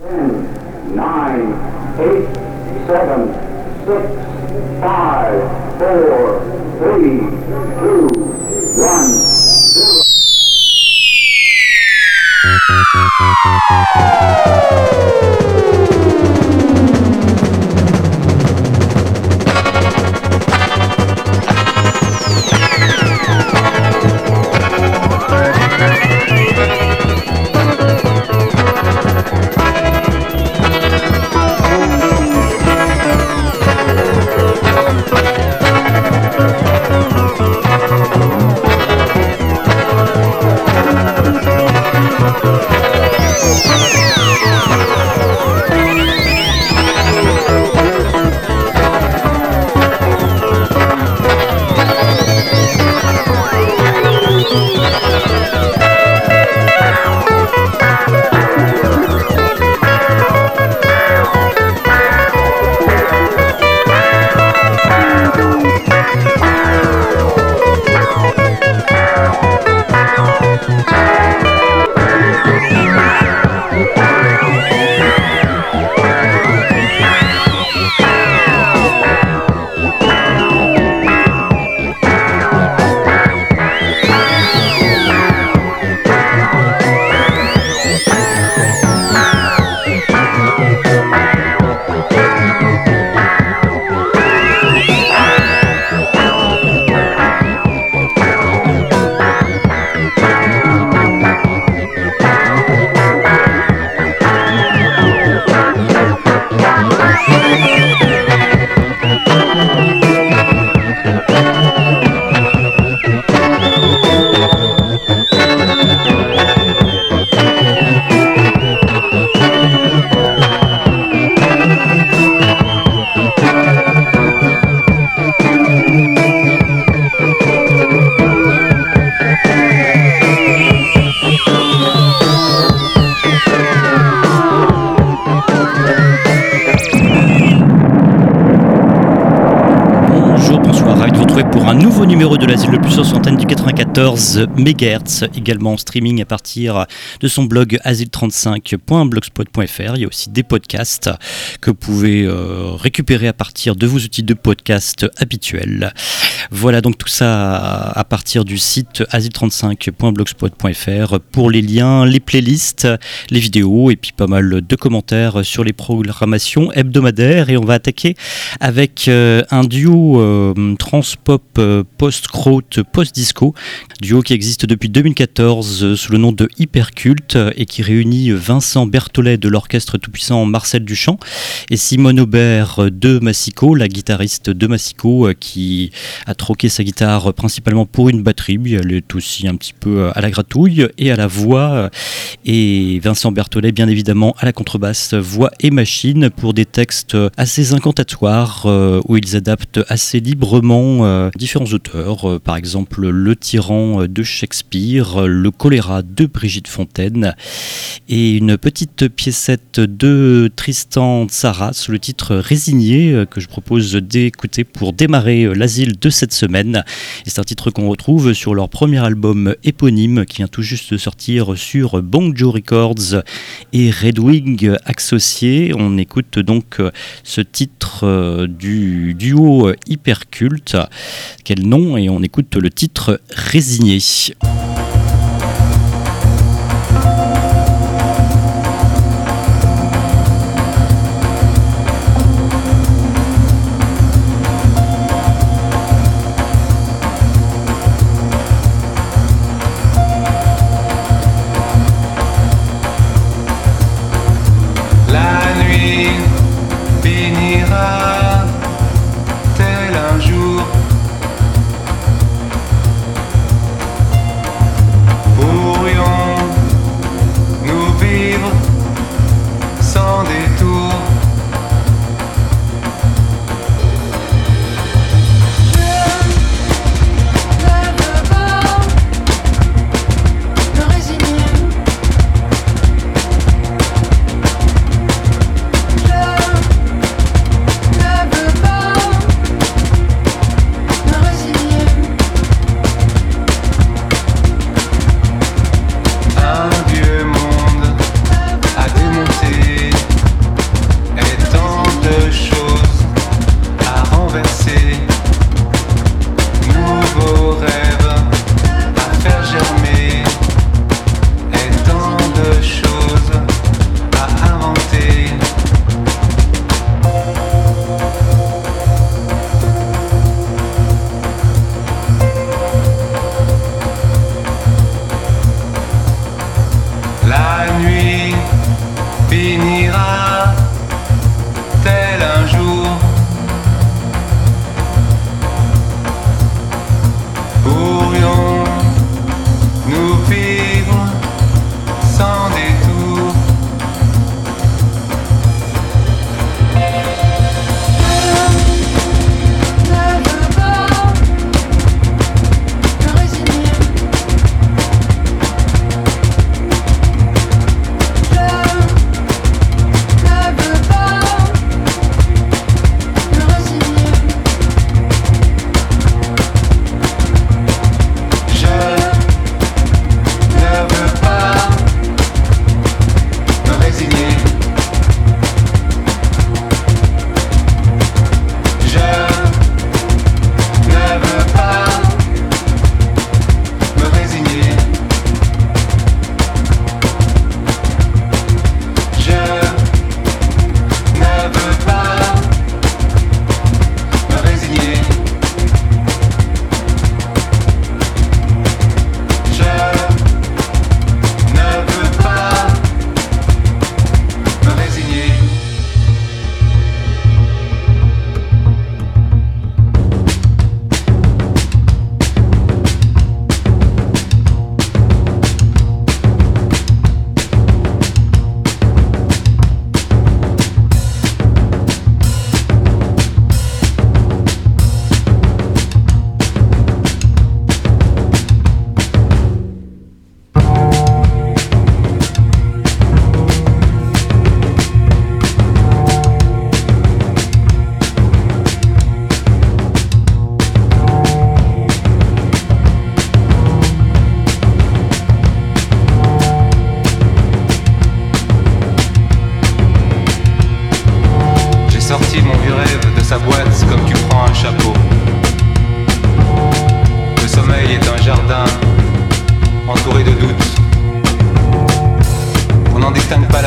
9, 8, 7, 6, 5, 4, 3, 2, 1, 0. Pour un nouveau numéro de l'Asile le plus sur antenne du 94 MHz, également en streaming à partir de son blog asile35.blogspot.fr. Il y a aussi des podcasts que vous pouvez récupérer à partir de vos outils de podcast habituels. Voilà donc tout ça à partir du site asile35.blogspot.fr pour les liens, les playlists, les vidéos et puis pas mal de commentaires sur les programmations hebdomadaires. Et on va attaquer avec un duo trans-pop post-kraut, post-disco, duo qui existe depuis 2014 sous le nom de Hyperculte et qui réunit Vincent Berthollet de l'orchestre tout-puissant Marcel Duchamp et Simone Aubert de Massico, la guitariste de Massico qui a troqué sa guitare principalement pour une batterie, mais elle est aussi un petit peu à la gratouille et à la voix, et Vincent Berthollet bien évidemment à la contrebasse, voix et machine pour des textes assez incantatoires où ils adaptent assez librement différents auteurs, par exemple Le Tyran de Shakespeare, Le choléra de Brigitte Fontaine et une petite piécette de Tristan Tzara sous le titre Résigné que je propose d'écouter pour démarrer l'asile de cette semaine. Et c'est un titre qu'on retrouve sur leur premier album éponyme qui vient tout juste de sortir sur Bonjo Records et Red Wing Associés. On écoute donc ce titre du duo Hyperculte. Quel nom? Et on écoute le titre Résigné. Tel un jour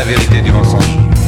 vérité du mensonge.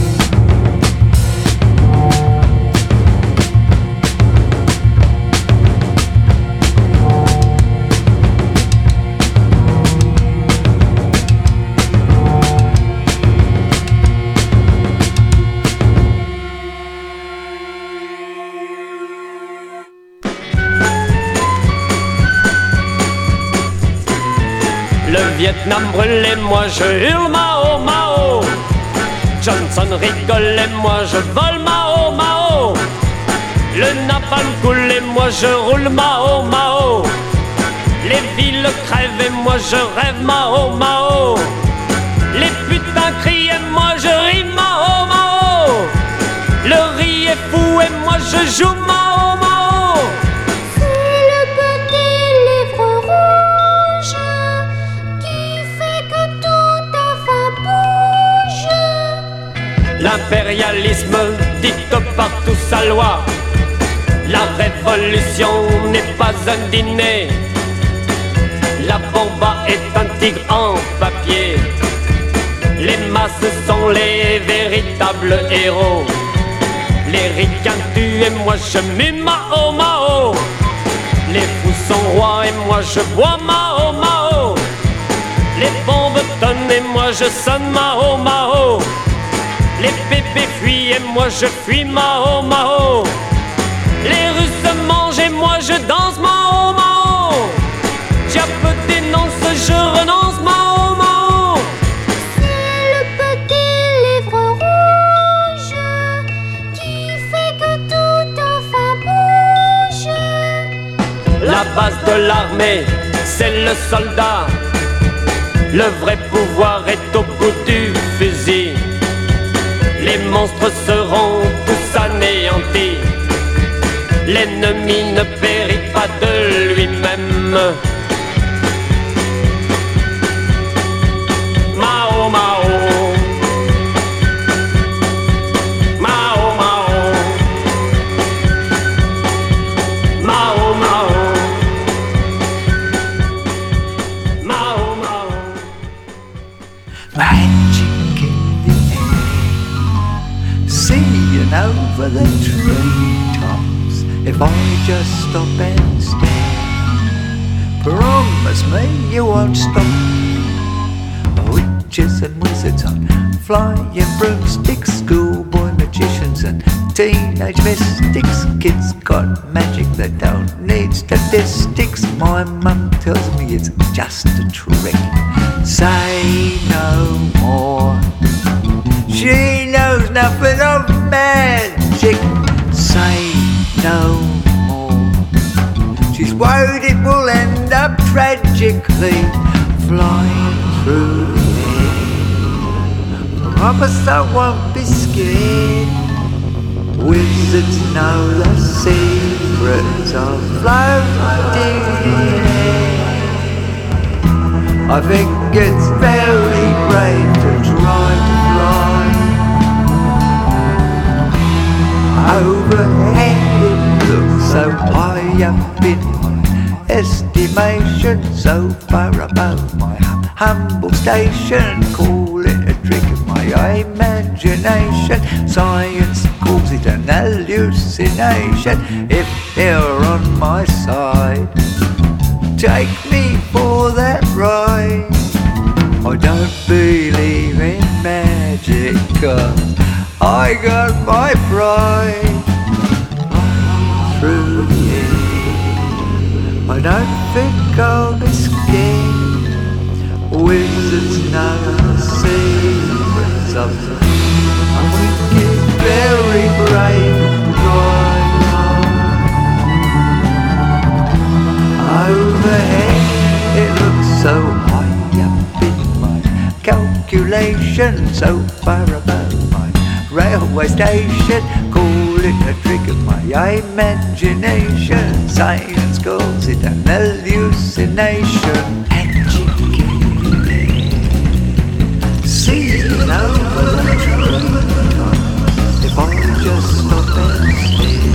Le Vietnam brûlait, moi je hurle Mao Mao. Johnson rigole et moi je vole Mao Mao. Le napalm coule et moi je roule Mao Mao. Les villes crèvent et moi je rêve Mao Mao. Les putains crient et moi je ris Mao Mao. Le riz est fou et moi je joue Mao Mao. C'est le petit livre rouge qui fait que tout enfin bouge. L'impérialisme dicte partout sa loi. La révolution n'est pas un dîner. La bomba est un tigre en papier. Les masses sont les véritables héros. Les ricains tuent et moi je mue Mao Mao. Les fous sont rois et moi je bois Mao Mao. Les bombes tonnent et moi je sonne Mao Mao. Les bébés fuient et moi je fuis Mao Mao. Les Russes mangent et moi je danse Mao Mao. Diable dénonce, je renonce Mao Mao. C'est le petit livre rouge qui fait que tout enfin bouge. La base de l'armée, c'est le soldat. Le vrai pouvoir est au bout du fusil. Les monstres seront tous anéantis. L'ennemi ne périt pas de lui-même. Mao Mao. Mao Mao. Mao Mao. Mao Mao. Magic in the air, seeing over the treetops. If I just stop and stare, promise me you won't stop. Witches and wizards on flying broomsticks, schoolboy magicians and teenage mystics. Kids got magic that don't need statistics. My mum tells me it's just a trick. Say no more. She knows nothing of magic. Say no more. She's worried it will end up tragically flying through the air. Promise I won't be scared. Wizards know the secrets of floating in air. I think it's very brave to try to fly overhead. It looks so high up in my estimation, so far above my humble station. Call it a trick of my imagination. Science calls it an hallucination. If you're on my side, take me for that ride. I don't believe in magic, 'cause I got my pride. Through the air, I don't think I'll be scared. Wizards know the secrets of the I think it's very brave and drive overhead. It looks so high up in my calculation, so far above my railway station. Call it a trick of my imagination. Science calls it an hallucination. Magic in the air, seeing over the treetops. If I just stop and stare.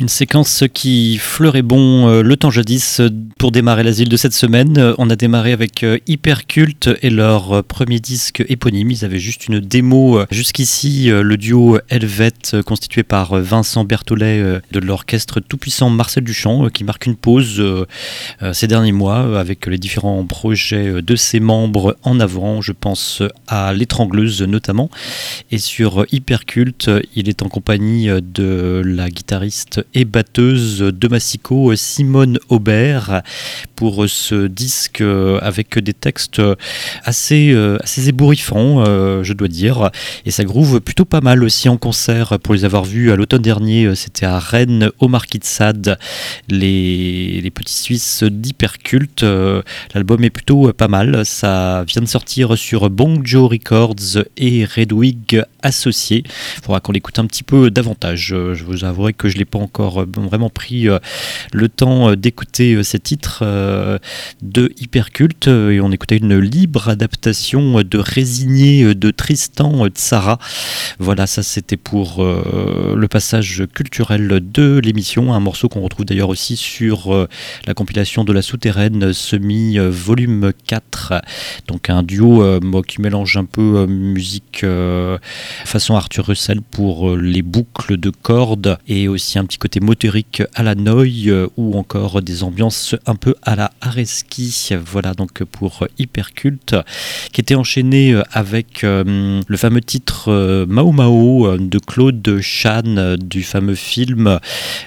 Une séquence qui fleurait bon le temps jadis pour démarrer l'asile de cette semaine. On a démarré avec Hyperculte et leur premier disque éponyme. Ils avaient juste une démo jusqu'ici, le duo Helvète constitué par Vincent Berthollet de l'orchestre tout-puissant Marcel Duchamp qui marque une pause ces derniers mois avec les différents projets de ses membres en avant. Je pense à L'Étrangleuse notamment. Et sur Hyperculte, il est en compagnie de la guitariste et batteuse de Massico, Simone Aubert, pour ce disque avec des textes assez ébouriffants, je dois dire, et ça groove plutôt pas mal aussi en concert. Pour les avoir vus à l'automne dernier, c'était à Rennes au Marquis de Sade, les petits Suisses d'Hyperculte. L'album est plutôt pas mal, ça vient de sortir sur Bong Joe Records et Redwig Associés. Il faudra qu'on l'écoute un petit peu davantage. Je vous avouerai que je l'ai pas encore vraiment pris le temps d'écouter ces titres de Hyperculte, et on écoutait une libre adaptation de Résigné de Tristan Tzara. Voilà, ça c'était pour le passage culturel de l'émission, un morceau qu'on retrouve d'ailleurs aussi sur la compilation de La Souterraine Semi volume 4, donc un duo qui mélange un peu musique façon Arthur Russell pour les boucles de cordes et aussi un petit côté motérique à la Noy ou encore des ambiances un peu à la Areski. Voilà donc pour Hyperculte, qui était enchaîné avec le fameux titre Mao Mao de Claude Chan du fameux film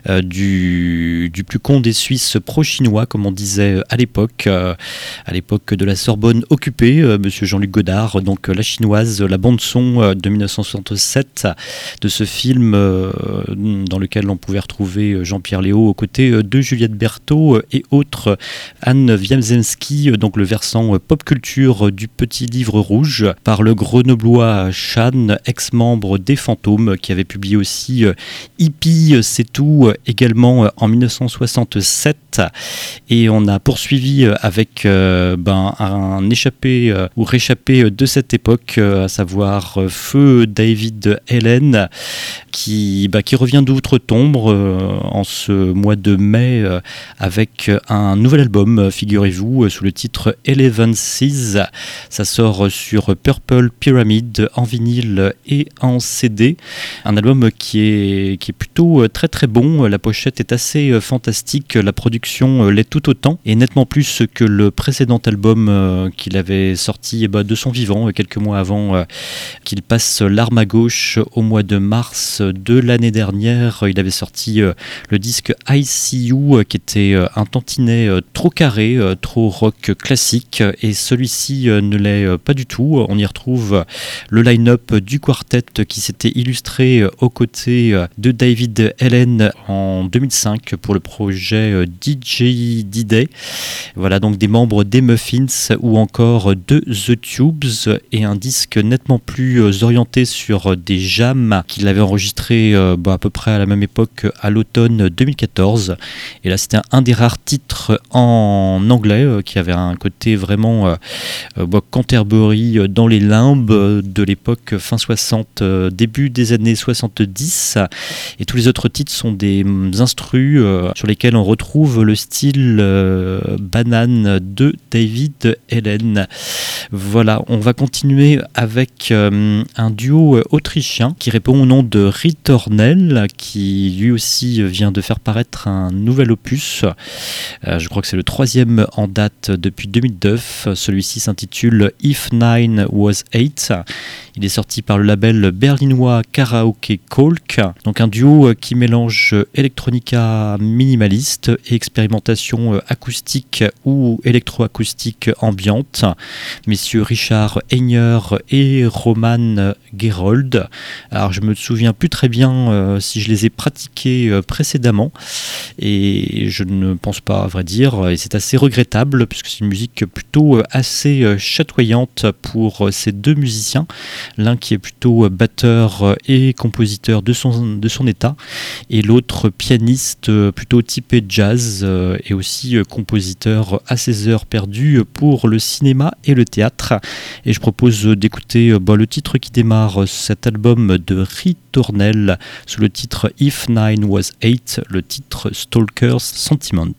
du plus con des Suisses pro-chinois, comme on disait à l'époque de la Sorbonne occupée, monsieur Jean-Luc Godard, donc la chinoise, la bande-son de 1967 de ce film dans lequel on pouvait retrouver Jean-Pierre Léaud aux côtés de Juliette Berthaud et autres, Anne Wiemzewski, donc le versant pop culture du Petit Livre Rouge par le grenoblois Chan, ex-membre des Fantômes, qui avait publié aussi Hippie, c'est tout, également en 1967. Et on a poursuivi avec un échappé ou réchappé de cette époque, à savoir Feu David Helen, qui revient d'outre-tombe en ce mois de mai avec un nouvel album, figurez-vous, sous le titre Eleven Seas. Ça sort sur Purple Pyramid en vinyle et en CD. Un album qui est plutôt très très bon. La pochette est assez fantastique, la production l'est tout autant, et nettement plus que le précédent album qu'il avait sorti de son vivant quelques mois avant qu'il passe l'arme à gauche au mois de mars de l'année dernière. Il avait sorti le disque I See You, qui était un tantinet trop carré, trop rock classique, et celui-ci ne l'est pas du tout. On y retrouve le line-up du quartet qui s'était illustré aux côtés de David Helen en 2005 pour le projet DJ D-Day. Voilà donc des membres des Muffins ou encore de The Tubes, et un disque nettement plus orienté sur des jams qu'il avait enregistré à peu près à la même époque, à l'automne 2014. Et là c'était un des rares titres en anglais qui avait un côté vraiment Canterbury dans les limbes de l'époque fin 60, début des années 70. Et tous les autres titres sont des instrus sur lesquels on retrouve le style banane de David Helen. Voilà, on va continuer avec un duo autrichien qui répond au nom de Ritornell, qui lui aussi vient de faire paraître un nouvel opus. Je crois que c'est le 3e en date depuis 2009. Celui-ci s'intitule If Nine Was Eight. Il est sorti par le label berlinois Karaoke Kolk. Donc un duo qui mélange electronica minimaliste et expérimentation acoustique ou électroacoustique ambiante. Messieurs Richard Heiner et Roman Gerold. Alors je me souviens plus très bien si je les ai pratiqués précédemment, et je ne pense pas, à vrai dire, et c'est assez regrettable puisque c'est une musique plutôt assez chatoyante pour ces deux musiciens. l'un qui est plutôt batteur et compositeur de son état, et l'autre pianiste plutôt typé jazz et aussi compositeur à ses heures perdues pour le cinéma et le théâtre. Et je propose d'écouter le titre qui démarre cet album de Ritornell sous le titre If Nine Was Eight, le titre Stalker's Sentiment.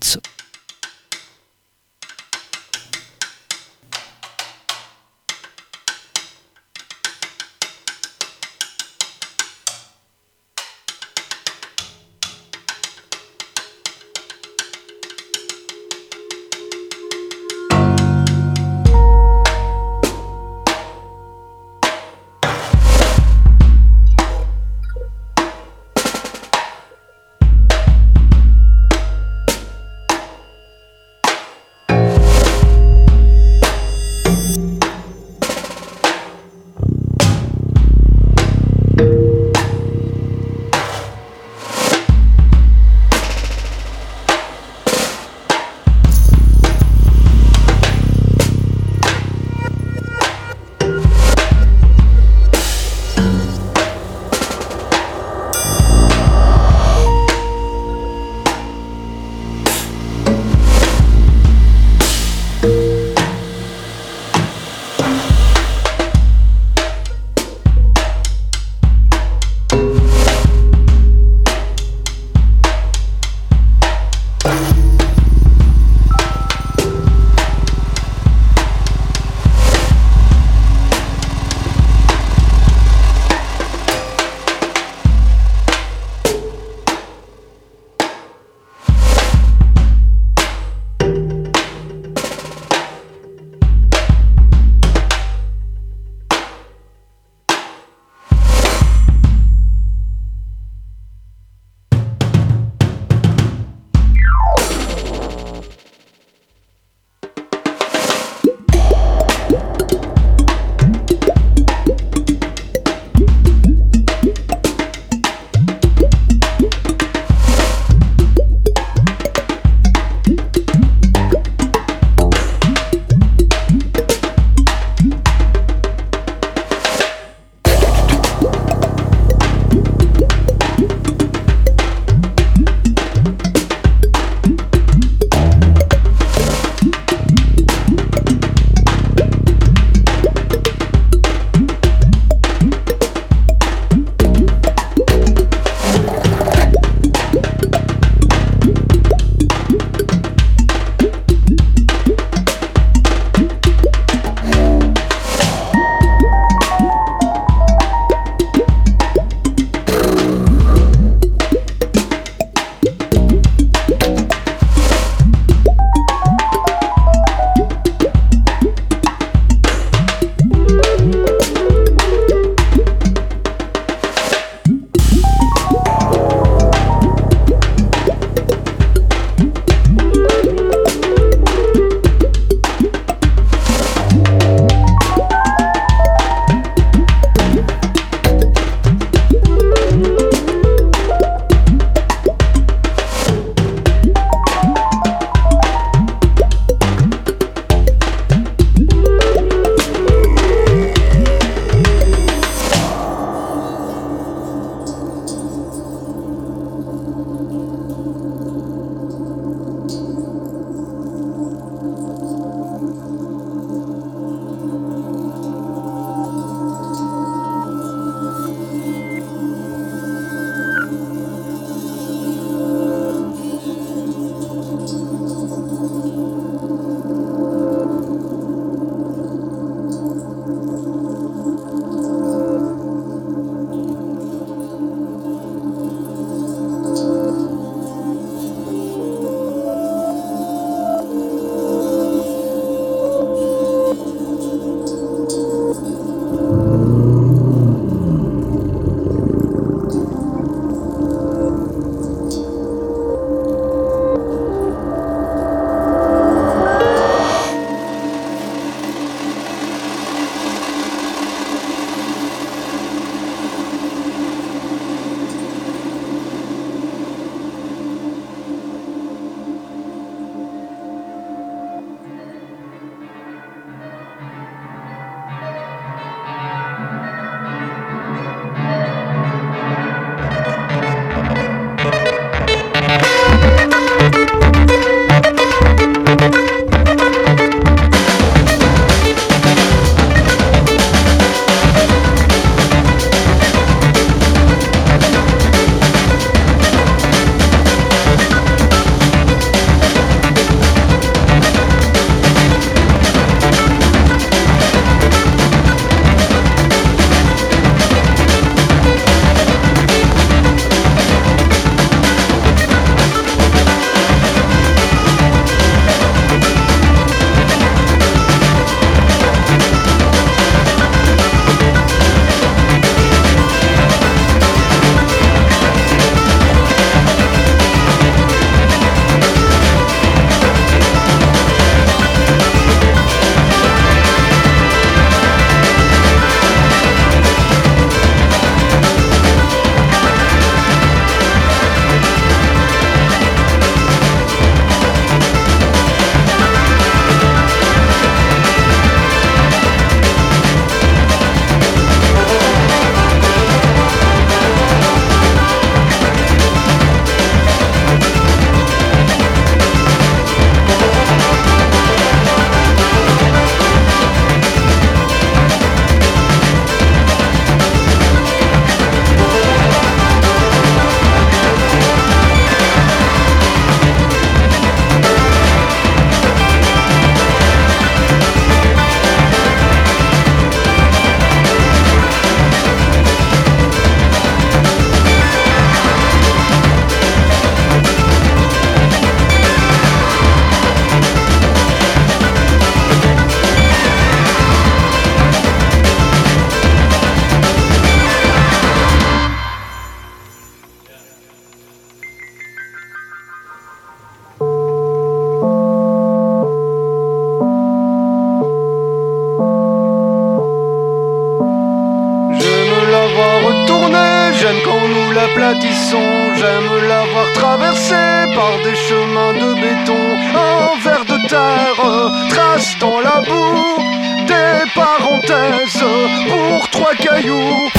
j'aime quand nous l'aplatissons. J'aime la voir traverser par des chemins de béton. Un ver de terre trace dans la boue des parenthèses pour 3 cailloux.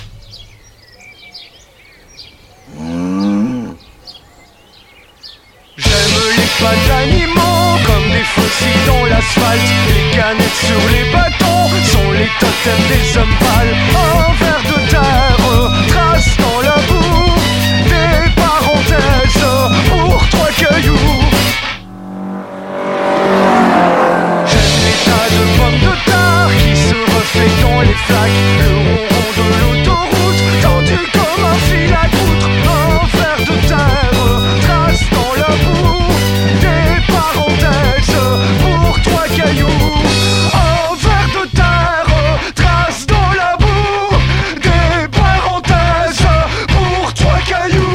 J'aime les pas d'animaux comme des fossiles dans l'asphalte. Les canettes sur les bâtons sont les totems des hommes pâles. Un ver de terre trace dans la boue des parenthèses pour 3 cailloux. J'aime les tas de pommes de terre qui se reflètent dans les flaques. Le ronron de l'autoroute tendu comme un fil à poutre. Un ver de terre trace dans la boue des parenthèses pour 3 cailloux. Un ver de terre trace dans la boue des parenthèses pour 3 cailloux.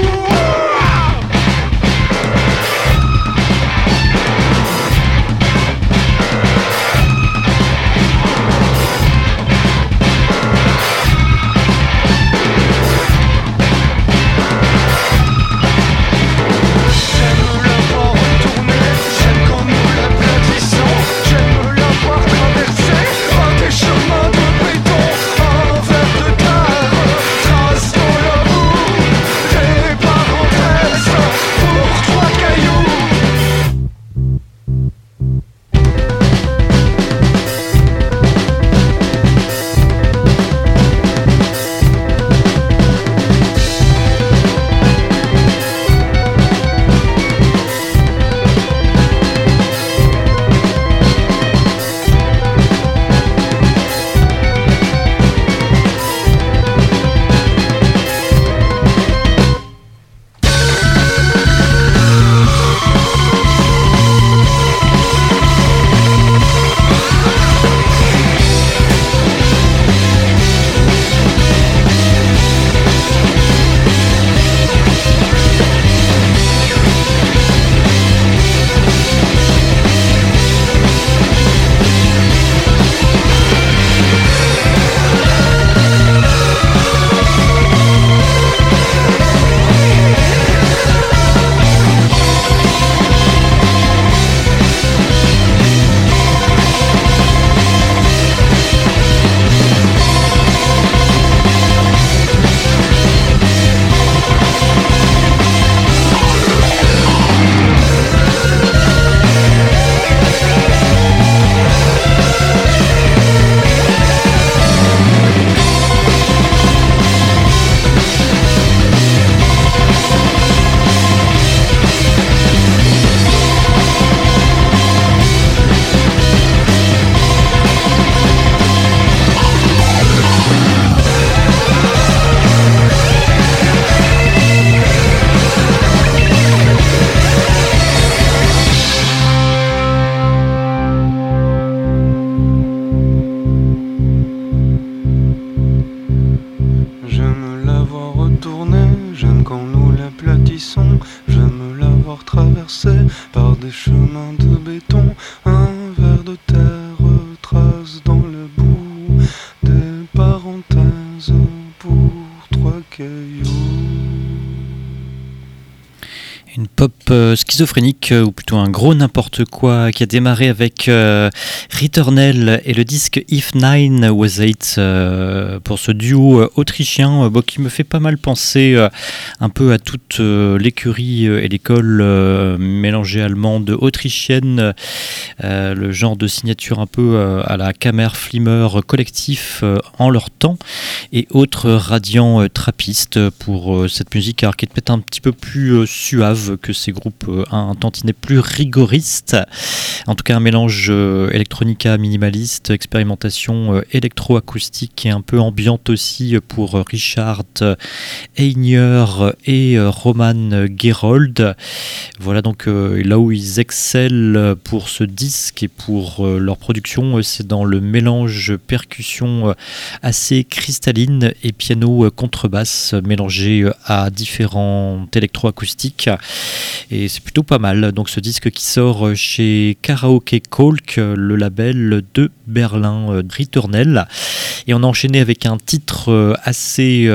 Par des chemins de béton, un ver de terre trace dans la boue des parenthèses pour 3 cailloux. Une pop schizophrénique, ou plutôt un gros n'importe quoi, qui a démarré avec Returnel et le disque If Nine Was Eight, pour ce duo autrichien qui me fait pas mal penser un peu à toute l'écurie et l'école mélangée allemande autrichienne, le genre de signature un peu à la Kammerflimmer collectif en leur temps, et autres radiants trappistes pour cette musique, alors qui est peut-être un petit peu plus suave que ces groupes un tantinet plus rigoristes. En tout cas, un mélange electronica minimaliste, expérimentation électroacoustique et un peu ambiante aussi pour Richard Einer et Roman Gerold. Voilà donc là où ils excellent pour ce disque et pour leur production, c'est dans le mélange percussion assez cristalline et piano contrebasse mélangé à différentes électroacoustiques. Et c'est plutôt pas mal. Donc ce disque qui sort chez Karaoke Kolk, le label de Berlin, Returnel. Et on a enchaîné avec un titre assez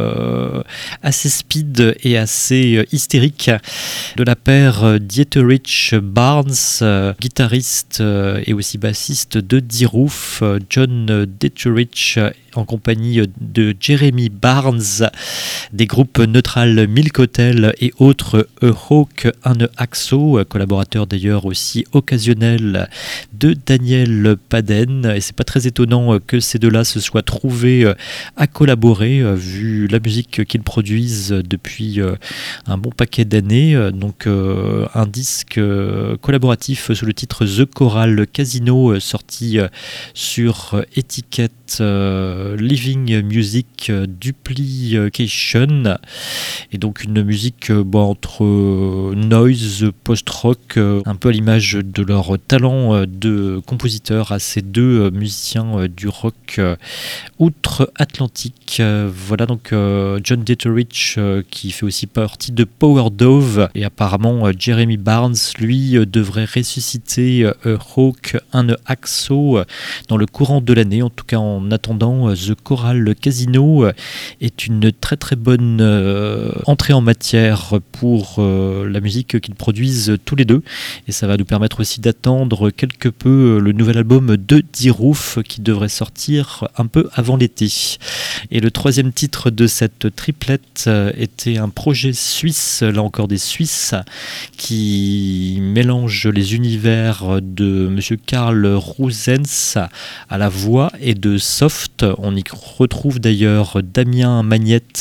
speed et assez hystérique de la paire Dieterich Barnes, guitariste et aussi bassiste de D-Roof, John Dieterich en compagnie de Jeremy Barnes des groupes Neutral Milk Hotel et autres A Hawk and a Hacksaw, collaborateur d'ailleurs aussi occasionnel de Daniel Paden, et c'est pas très étonnant que ces deux-là se soient trouvés à collaborer vu la musique qu'ils produisent depuis un bon paquet d'années. Donc un disque collaboratif sous le titre The Choral Casino sorti sur étiquette Living Music Duplication, et donc une musique entre noise, post-rock, un peu à l'image de leur talent de compositeur à ces deux musiciens du rock outre-Atlantique. Voilà donc John Dieterich qui fait aussi partie de Power Dove, et apparemment Jeremy Barnes lui devrait ressusciter Hawk and a Hacksaw dans le courant de l'année. En tout cas, en attendant, The Choral Casino est une très très bonne entrée en matière pour la musique qu'ils produisent tous les deux, et ça va nous permettre aussi d'attendre quelque peu le nouvel album de D-Roof qui devrait sortir un peu avant l'été. Et le troisième titre de cette triplette était un projet suisse, là encore des Suisses, qui mélange les univers de monsieur Karl Rousens à la voix et de soft. On y retrouve d'ailleurs Damien Magnette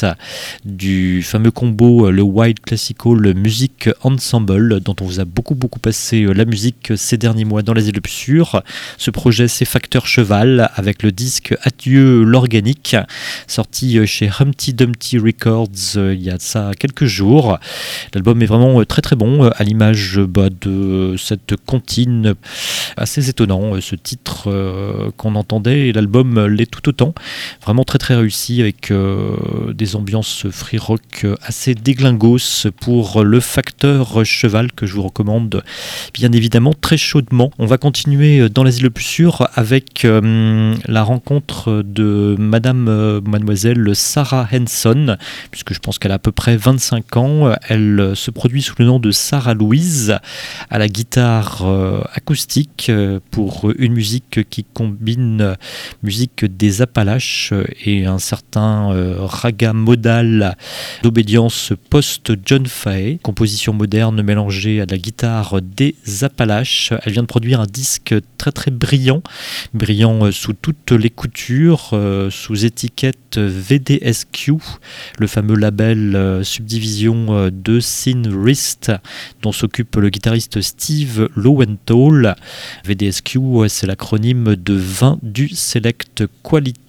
du fameux combo le Wild Classical Music Ensemble, dont on vous a beaucoup passé la musique ces derniers mois dans les Élupsures. Ce projet, c'est Facteur Cheval avec le disque Adieu l'organique, sorti chez Humpty Dumpty Records il y a ça quelques jours. L'album est vraiment très très bon, à l'image de cette comptine assez étonnant, ce titre qu'on entendait, et l'album l'est tout autant. Vraiment très très réussi, avec des ambiances free rock assez déglingos pour le Facteur Cheval, que je vous recommande bien évidemment très chaudement. On va continuer dans l'asile le plus sûr avec la rencontre de mademoiselle Sarah Henson, puisque je pense qu'elle a à peu près 25 ans. Elle se produit sous le nom de Sarah Louise à la guitare acoustique pour une musique qui combine musique des Appalaches et un certain raga modal d'obédience post-John Fahey, composition moderne mélangée à la guitare des Appalaches. Elle vient de produire un disque très très brillant sous toutes les coutures, sous étiquette VDSQ, le fameux label subdivision de Synwrist dont s'occupe le guitariste Steve Lowenthal. VDSQ, c'est l'acronyme de Vin du Select Quality,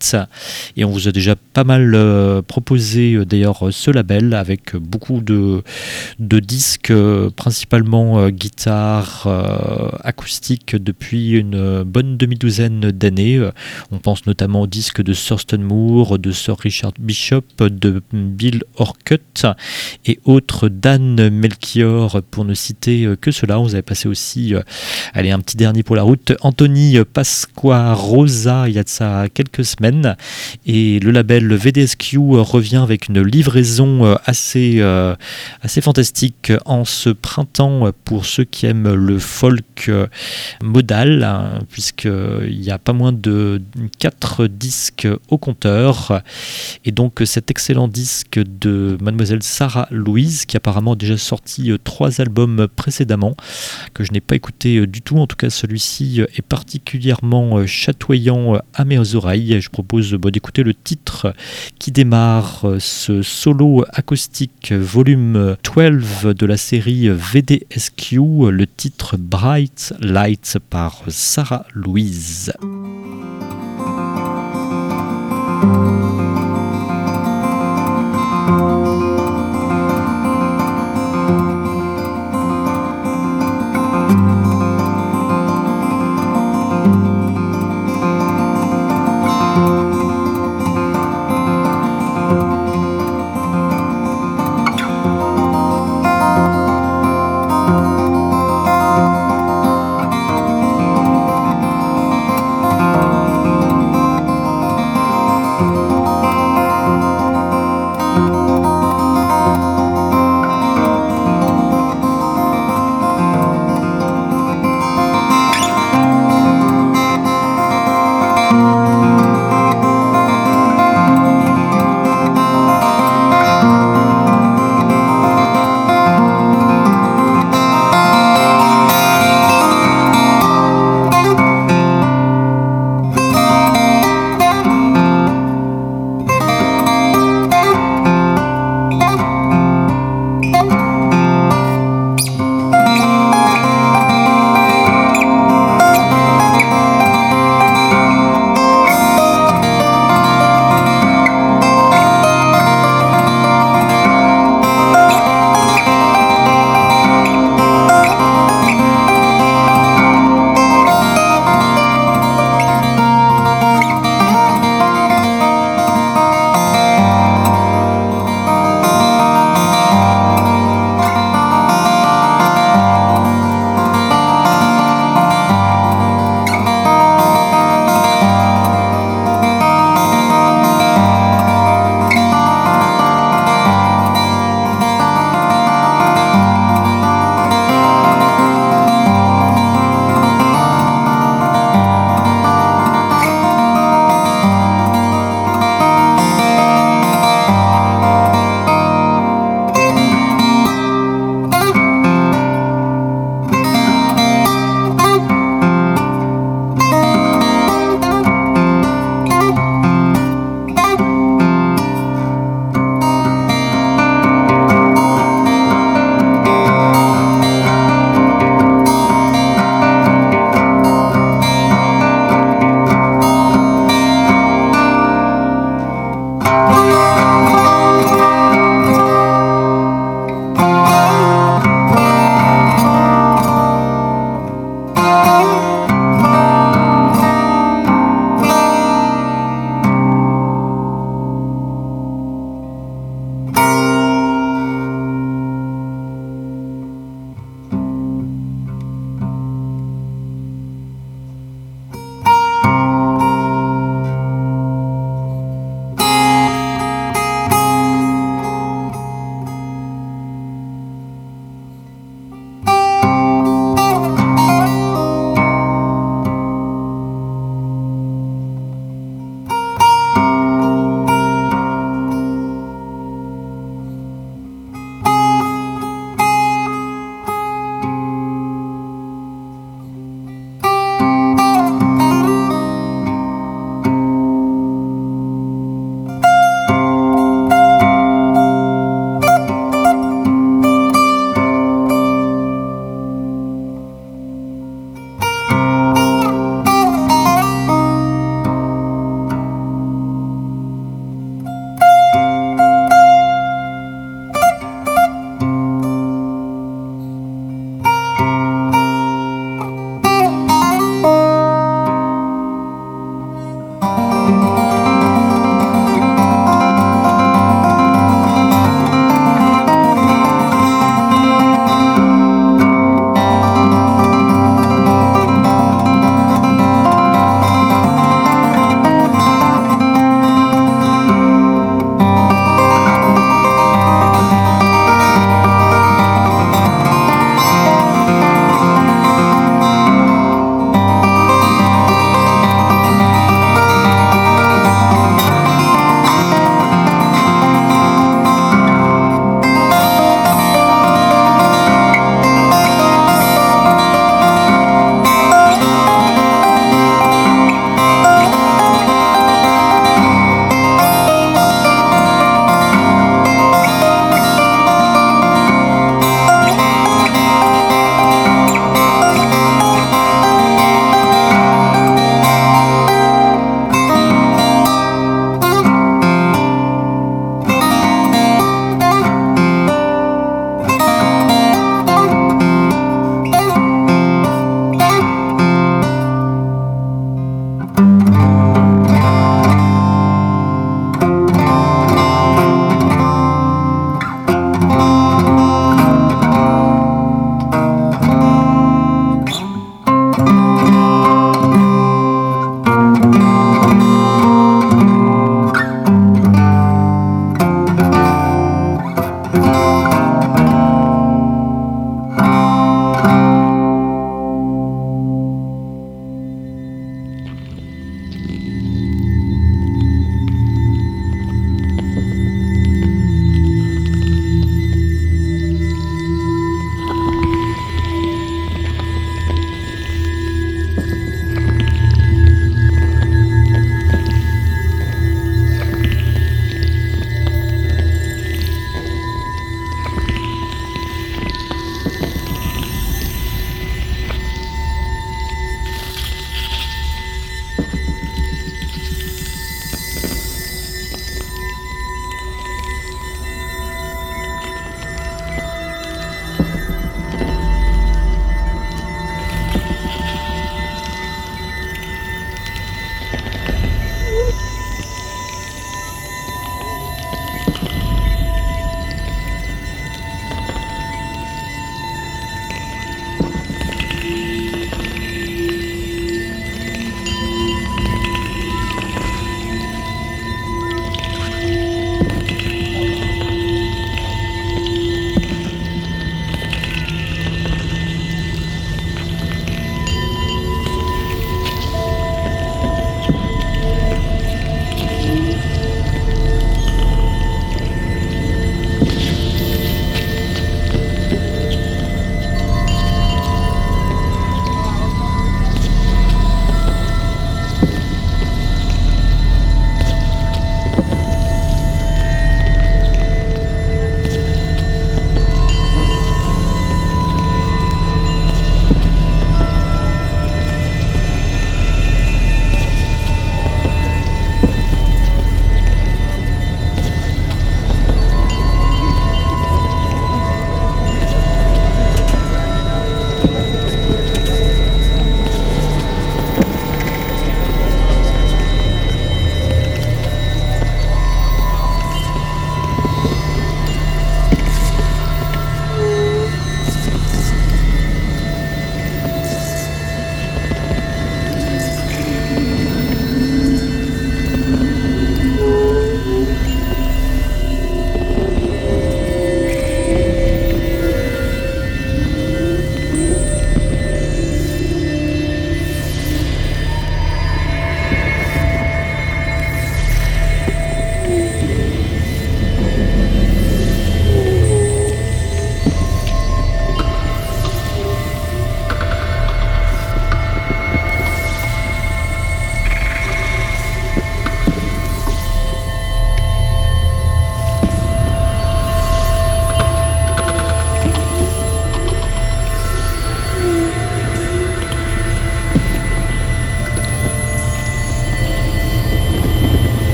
et on vous a déjà pas mal proposé d'ailleurs ce label avec beaucoup de disques, principalement guitare acoustique depuis une bonne demi-douzaine d'années. On pense notamment aux disques de Thurston Moore, de Sir Richard Bishop, de Bill Orcutt et autres, Dan Melchior, pour ne citer que cela. On vous avait passé aussi un petit dernier pour la route, Anthony Pasquarosa, il y a de ça quelques semaines, et le label VDSQ revient avec une livraison assez fantastique en ce printemps pour ceux qui aiment le folk modal, puisqu'il y a pas moins de 4 disques au compteur, et donc cet excellent disque de mademoiselle Sarah Louise, qui apparemment a déjà sorti 3 albums précédemment, que je n'ai pas écouté du tout. En tout cas, celui-ci est particulièrement chatoyant à mes oreilles. Je propose d'écouter le titre qui démarre ce solo acoustique volume 12 de la série VDSQ, le titre Bright Lights par Sarah Louise.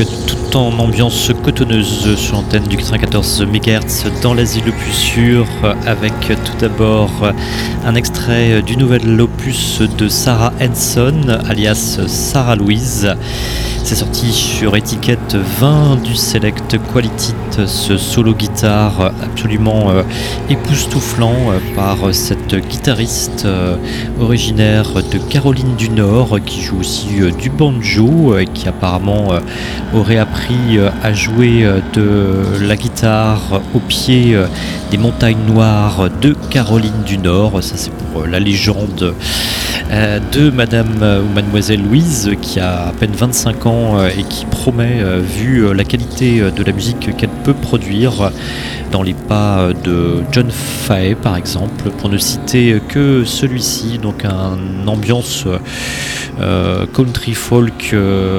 tout en ambiance cotonneuse sur l'antenne du 94 MHz dans l'asile le plus sûr, avec tout d'abord un extrait du nouvel opus de Sarah Henson, alias Sarah Louise. C'est sorti sur étiquette 20 du Select Quality, ce solo guitare absolument époustouflant par cette guitariste originaire de Caroline du Nord qui joue aussi du banjo et qui apparemment aurait appris à jouer de la guitare au pied des montagnes noires de Caroline du Nord. Ça c'est pour la légende de Madame ou Mademoiselle Louise, qui a à peine 25 ans et qui promet, vu la qualité de la musique qu'elle peut produire, dans les pas de John Fahey par exemple, pour ne citer que celui-ci. Donc une ambiance country folk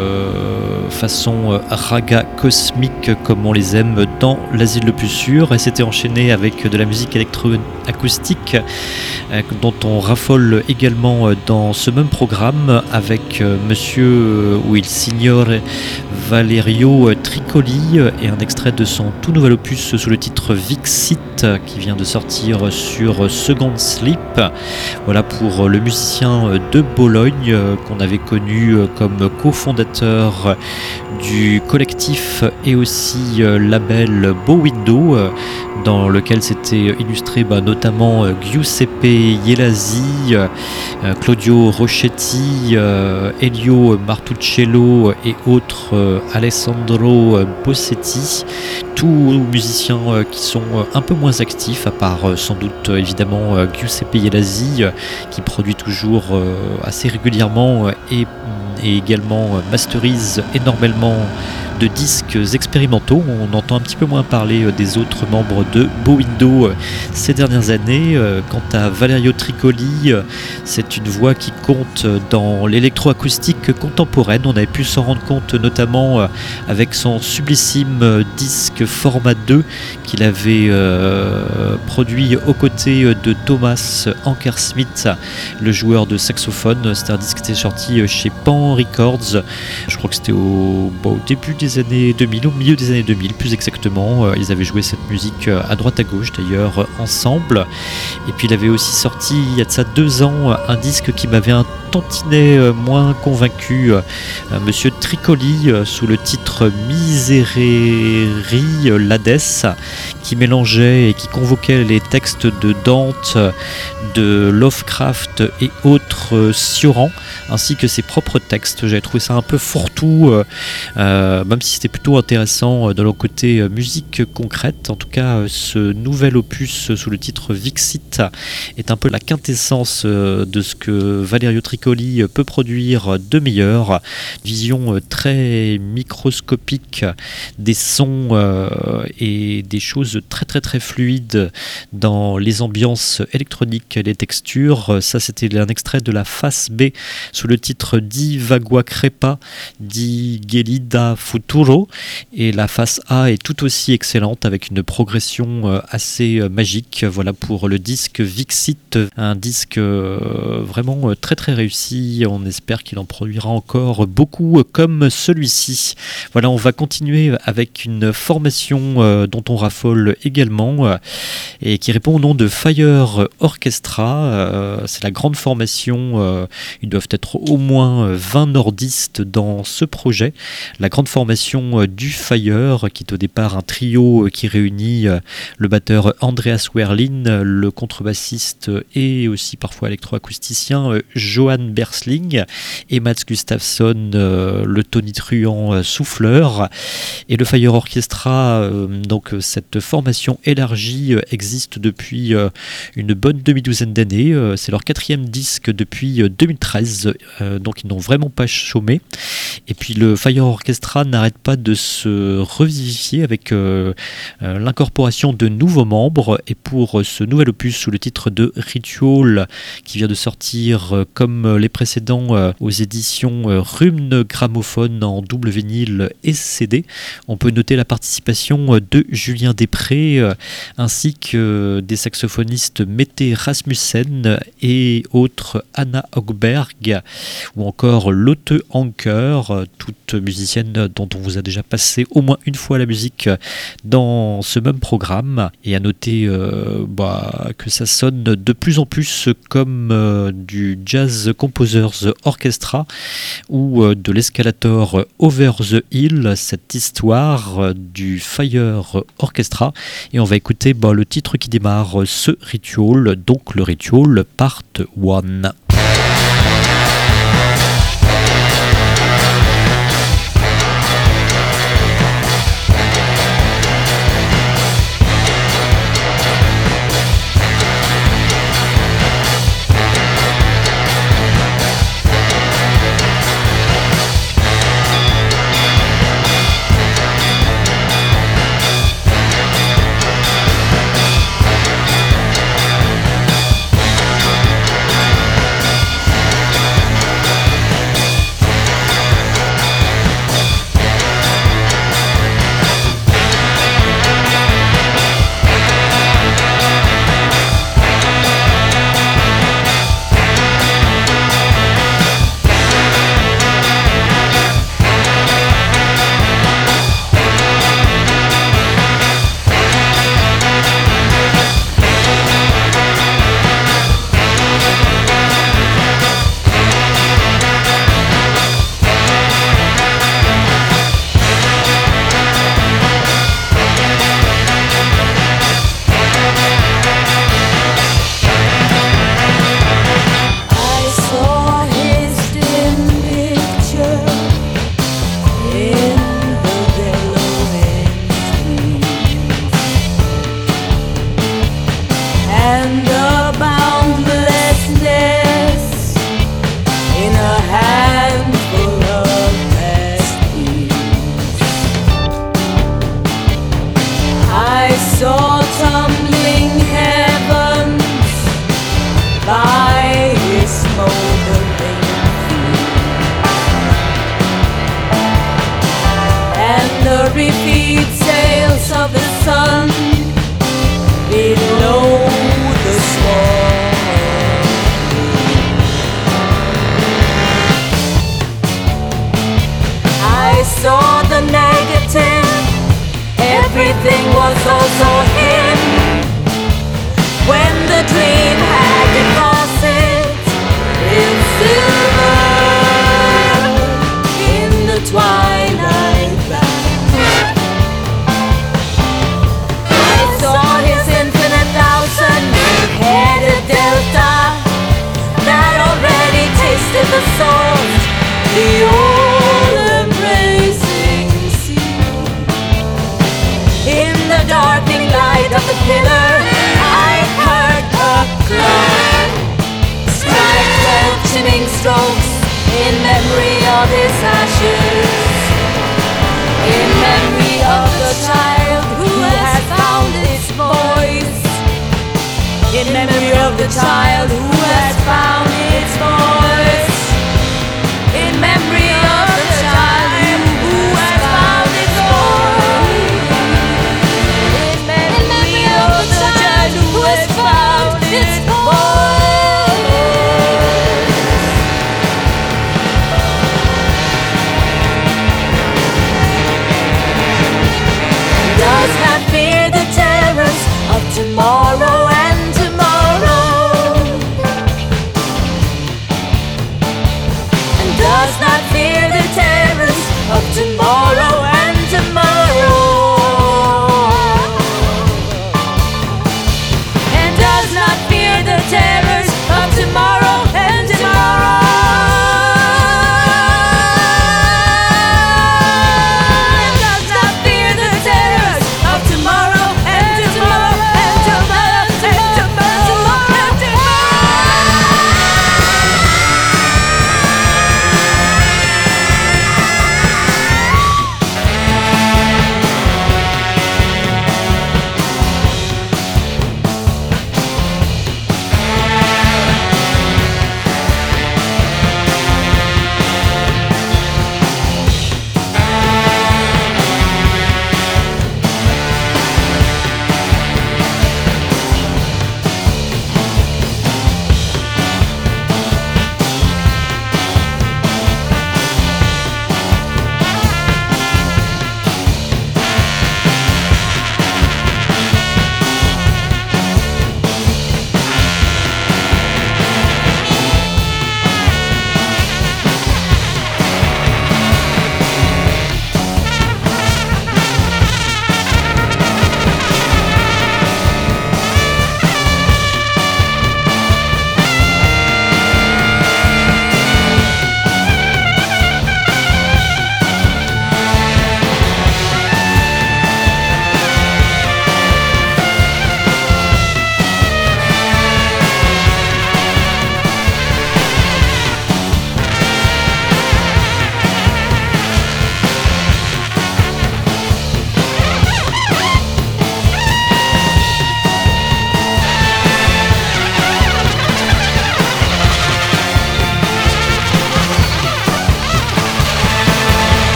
façon raga cosmique comme on les aime dans l'asile le plus sûr, et c'était enchaîné avec de la musique électroacoustique dont on raffole également dans ce même programme avec monsieur ou il signore Valerio Tricoli et un extrait de son tout nouvel opus sous le titre Vixit qui vient de sortir sur Second Sleep. Voilà pour le musicien de Bologne qu'on avait connu comme cofondateur du collectif et aussi label Beau Window, dans lequel s'était illustré notamment Giuseppe Ielasi, Claudio Rochetti, Elio Martuccello et autres, Alessandro Bossetti, tous musiciens qui sont un peu moins actifs, à part sans doute évidemment Giuseppe Ielasi qui produit toujours assez régulièrement et également masterise énormément de disques expérimentaux. On entend un petit peu moins parler des autres membres de Beau Window ces dernières années. Quant à Valerio Tricoli, c'est une voix qui compte dans l'électroacoustique contemporaine. On avait pu s'en rendre compte notamment avec son sublissime disque format 2 qu'il avait produit aux côtés de Thomas Ankersmith, le joueur de saxophone. C'était un disque qui était sorti chez Pan Records. Je crois que c'était au début des années 2000, au milieu des années 2000 plus exactement. Ils avaient joué cette musique à droite à gauche d'ailleurs ensemble. Et puis il avait aussi sorti il y a de ça 2 ans un disque qui m'avait un tantinet moins convaincu, monsieur Tricoli, sous le titre Miserere Lades, qui mélangeait et qui convoquait les textes de Dante, de Lovecraft et autres Sioran, ainsi que ses propres textes. J'avais trouvé ça un peu fourre-tout, même si c'était plutôt intéressant dans le côté musique concrète. En tout cas, ce nouvel opus sous le titre Vixit est un peu la quintessence de ce que Valerio Tricoli peut produire de meilleur. Vision très microscopique des sons et des choses très très très fluides dans les ambiances électroniques, les textures. Ça, c'était un extrait de la face B sous le titre Di Vagua Crepa di Gelida Futuro, et la face A est tout aussi excellente avec une progression assez magique. Voilà pour le disque Vixit, un disque vraiment très très réussi. On espère qu'il en produira encore beaucoup comme celui-ci. Voilà, on va continuer avec une formation dont on raffole également et qui répond au nom de Fire Orchestra. C'est la grande formation, ils doivent être au moins 20 nordistes dans ce projet. La grande formation du Fire, qui est au départ un trio qui réunit le batteur Andreas Werlin, le contrebassiste et aussi parfois électroacousticien Johan Bersling et Mats Gustafsson, le tonitruant souffleur. Et le Fire Orchestra, donc cette formation élargie, existe depuis une bonne demi-douzaine d'années. C'est leur 4e disque depuis 2013, donc ils n'ont vraiment pas chômé. Et puis le Fire Orchestra n'arrête pas de se revivifier avec l'incorporation de nouveaux membres, et pour ce nouvel opus sous le titre de Ritual, qui vient de sortir comme les précédents aux éditions Rumne Gramophone en double vinyle et CD, on peut noter la participation de Julien Després ainsi que des saxophonistes Mette Rasmussen et autres Anna Hochberg ou encore Lotte Anker, toutes musiciennes dont dont vous a déjà passé au moins une fois la musique dans ce même programme. Et à noter que ça sonne de plus en plus comme du Jazz Composers Orchestra ou de l'escalator Over the Hill, cette histoire du Fire Orchestra. Et on va écouter le titre qui démarre ce ritual, donc le ritual part 1. Fear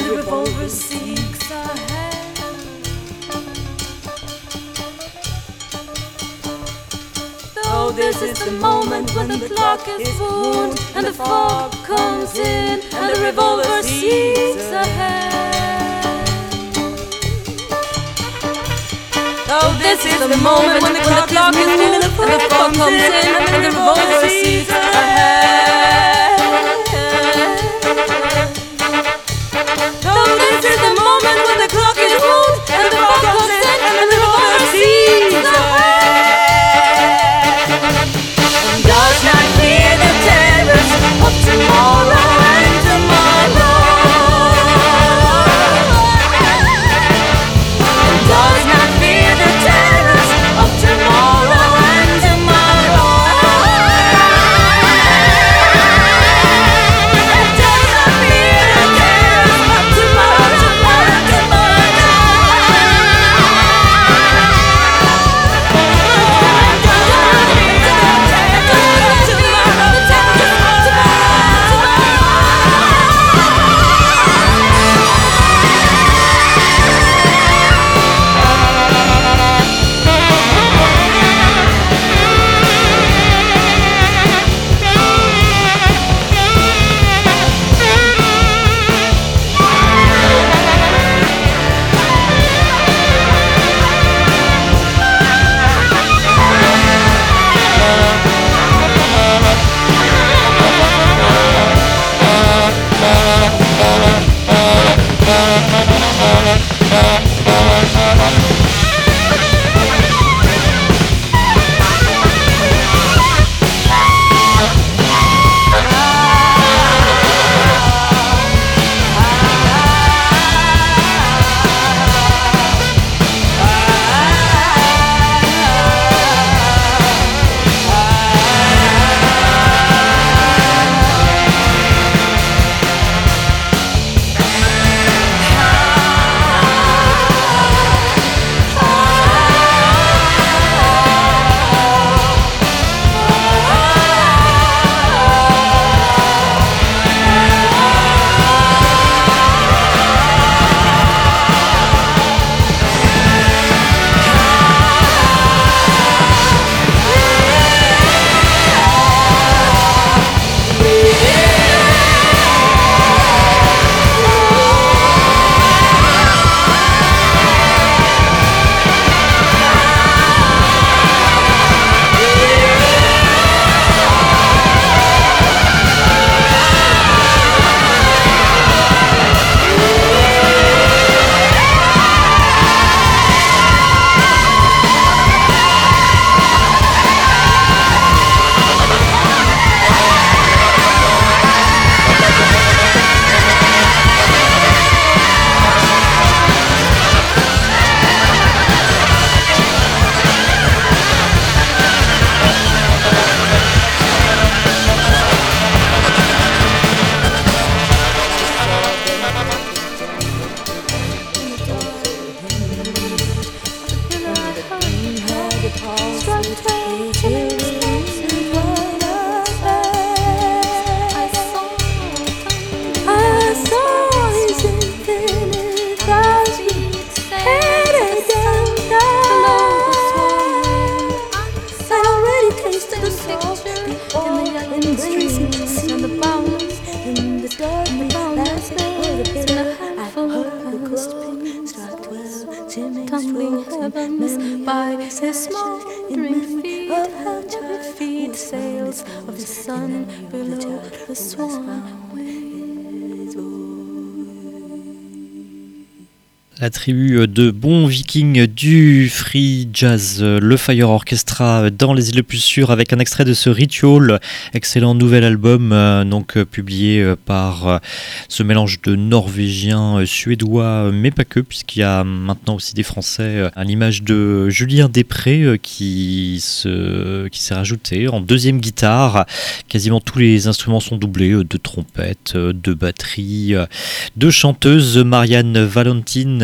the revolver seeks a hand. Though this is the moment when the clock is wound and the fog comes in and the revolver seeks a hand. Though this is the moment when the clock is wound and the fog comes in and the revolver seeks a hand. Though this is the moment when the clock is wound and the fog comes in and the revolver seeks a hand. And does not fear the terrors of tomorrow and tomorrow. And does not fear the terrors of tomorrow and tomorrow. And does not fear the terrors of tomorrow and tomorrow. Tumbling heavens by his smoldering feet, feet sails of the sun below the swan. La tribu de bons vikings du free jazz, le Fire Orchestra dans les îles les plus sûres, avec un extrait de ce Ritual, excellent nouvel album publié par ce mélange de norvégiens, suédois, mais pas que, puisqu'il y a maintenant aussi des Français, à l'image de Julien Després qui s'est rajouté en deuxième guitare. Quasiment tous les instruments sont doublés, de trompette, de batterie, de chanteuse Marianne Valentine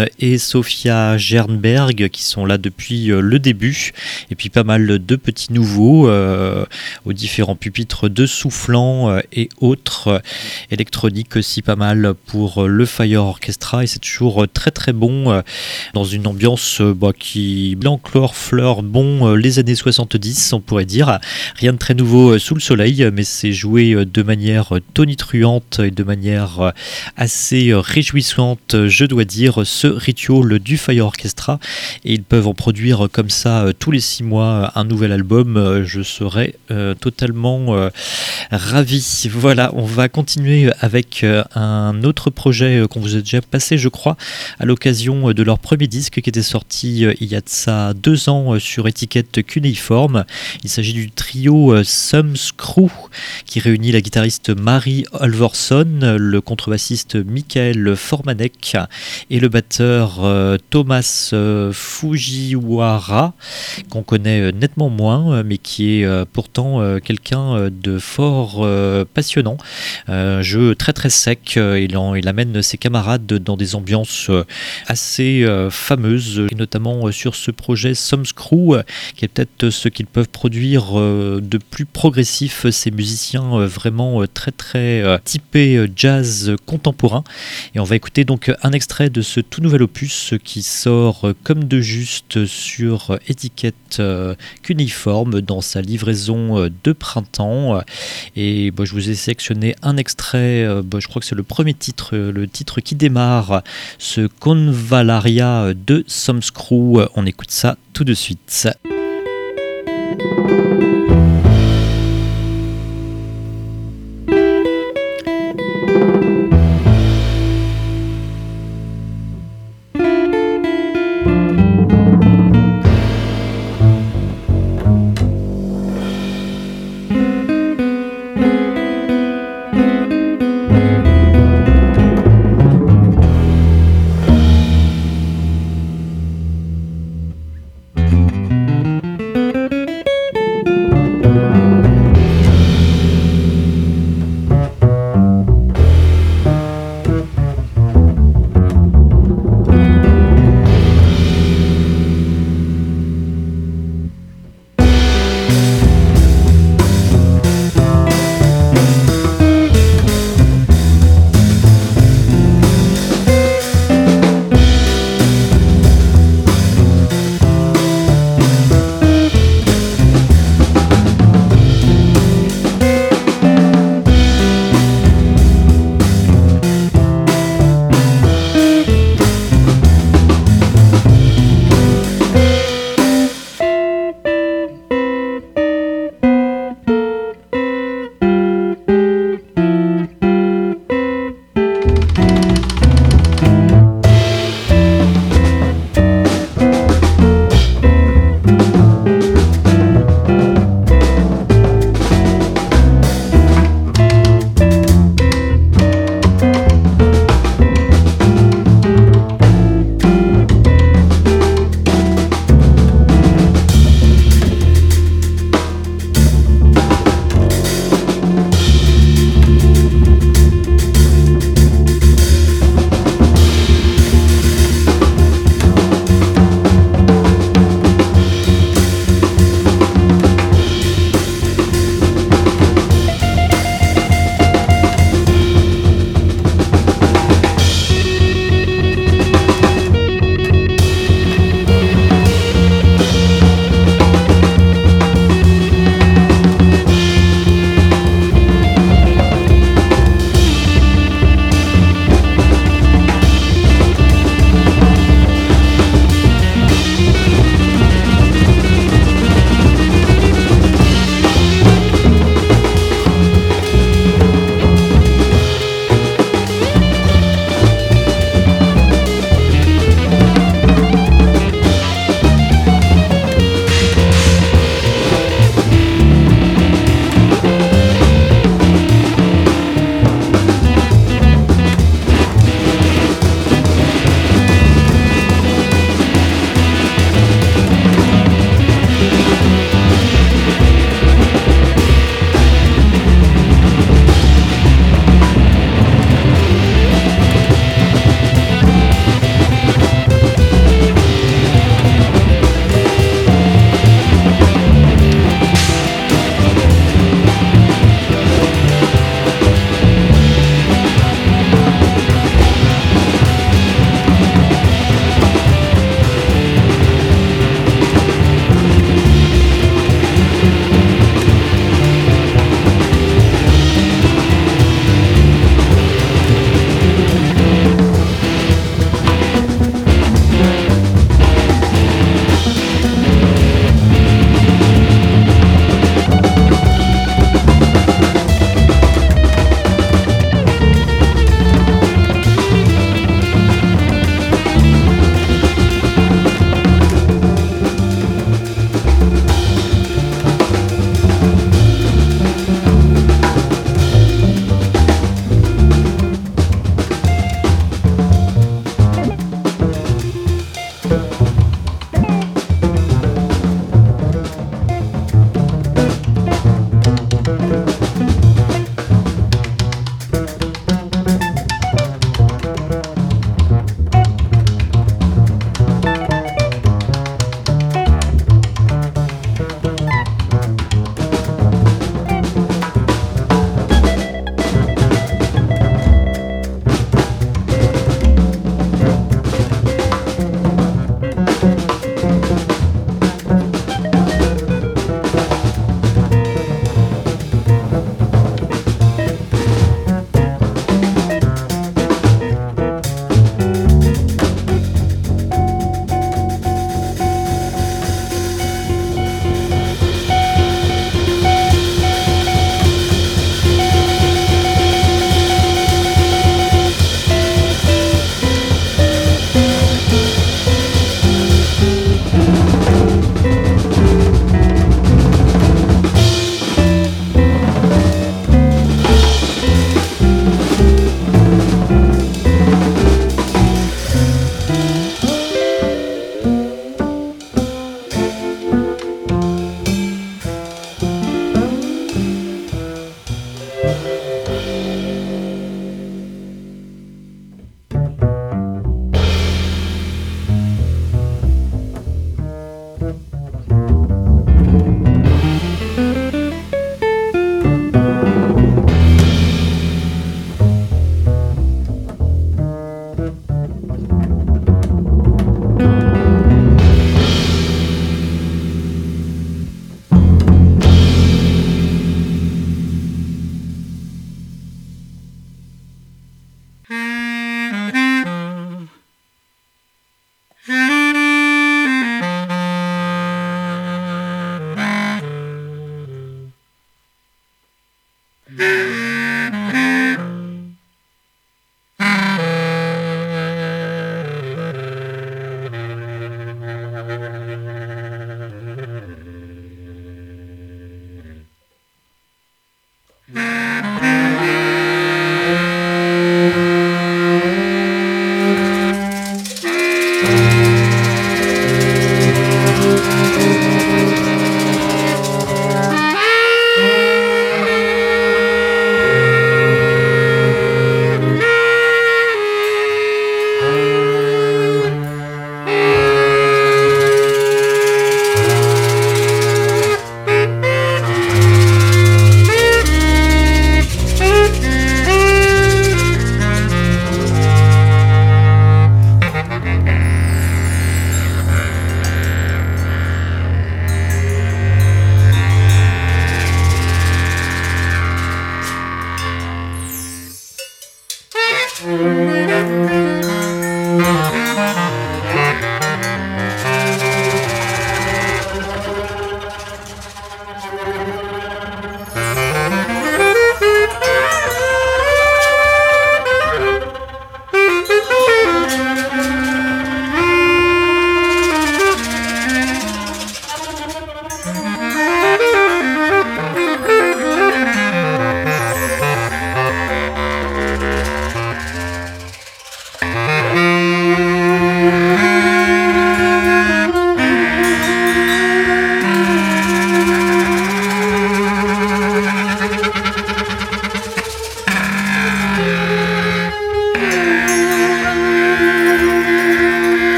et Sofia Gernberg qui sont là depuis le début, et puis pas mal de petits nouveaux aux différents pupitres de soufflants et autres électroniques aussi, pas mal pour le Fire Orchestra, et c'est toujours très très bon dans une ambiance qui fleure les années 70, on pourrait dire. Rien de très nouveau sous le soleil, mais c'est joué de manière tonitruante et de manière assez réjouissante, je dois dire, ce ritual du Fire Orchestra, et ils peuvent en produire comme ça tous les 6 mois un nouvel album. Je serais totalement ravi. Voilà, on va continuer avec un autre projet qu'on vous a déjà passé, je crois, à l'occasion de leur premier disque qui était sorti il y a de ça 2 ans sur étiquette cunéiforme. Il s'agit du trio Sums Crew qui réunit la guitariste Marie Olvorson, le contrebassiste Michael Formanek et le batteur Thomas Fujiwara, qu'on connaît nettement moins, mais qui est pourtant quelqu'un de fort passionnant. Jeu très très sec, il amène ses camarades dans des ambiances assez fameuses, et notamment sur ce projet Sums Crew, qui est peut-être ce qu'ils peuvent produire de plus progressif, ces musiciens vraiment très très typés jazz contemporain. Et on va écouter donc un extrait de ce tout nouvel opus qui sort comme de juste sur étiquette cunéiforme dans sa livraison de printemps. Et je vous ai sélectionné un extrait, je crois que c'est le premier titre, le titre qui démarre ce Convalaria de Sums Crew. On écoute ça tout de suite.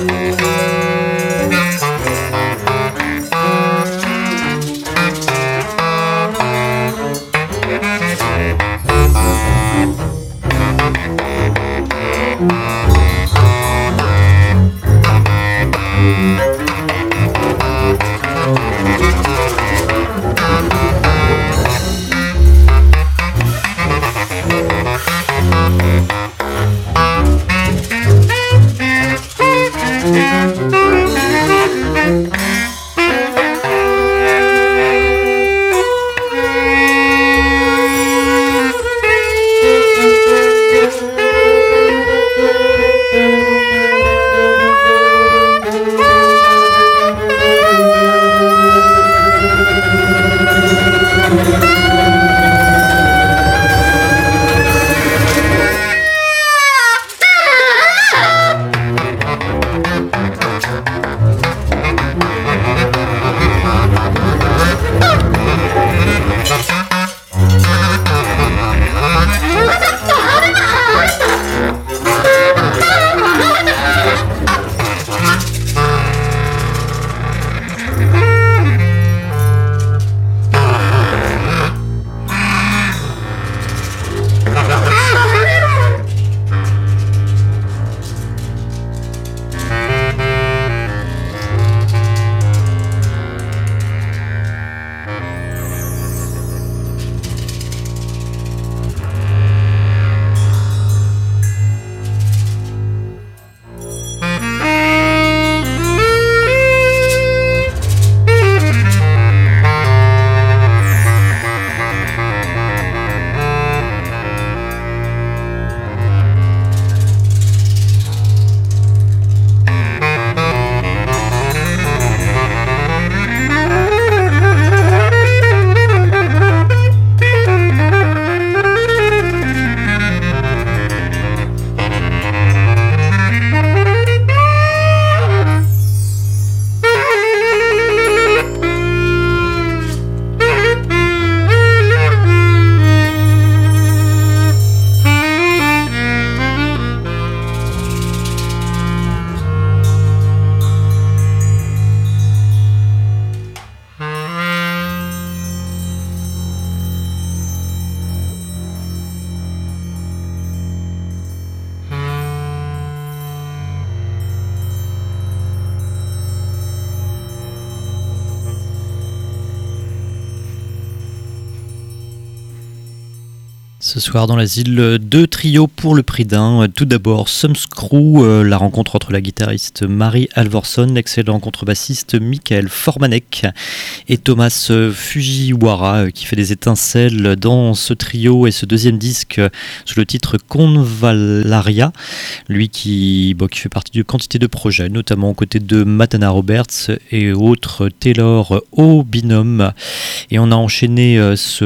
Ce soir dans l'asile, 2 trios pour le prix d'un. Tout d'abord Thumbscrew, la rencontre entre la guitariste Marie Alvorson, l'excellent contrebassiste Michael Formanek et Thomas Fujiwara qui fait des étincelles dans ce trio et ce deuxième disque sous le titre Convallaria. Lui qui fait partie de quantité de projets, notamment aux côtés de Matana Roberts et autres Taylor au binôme. Et on a enchaîné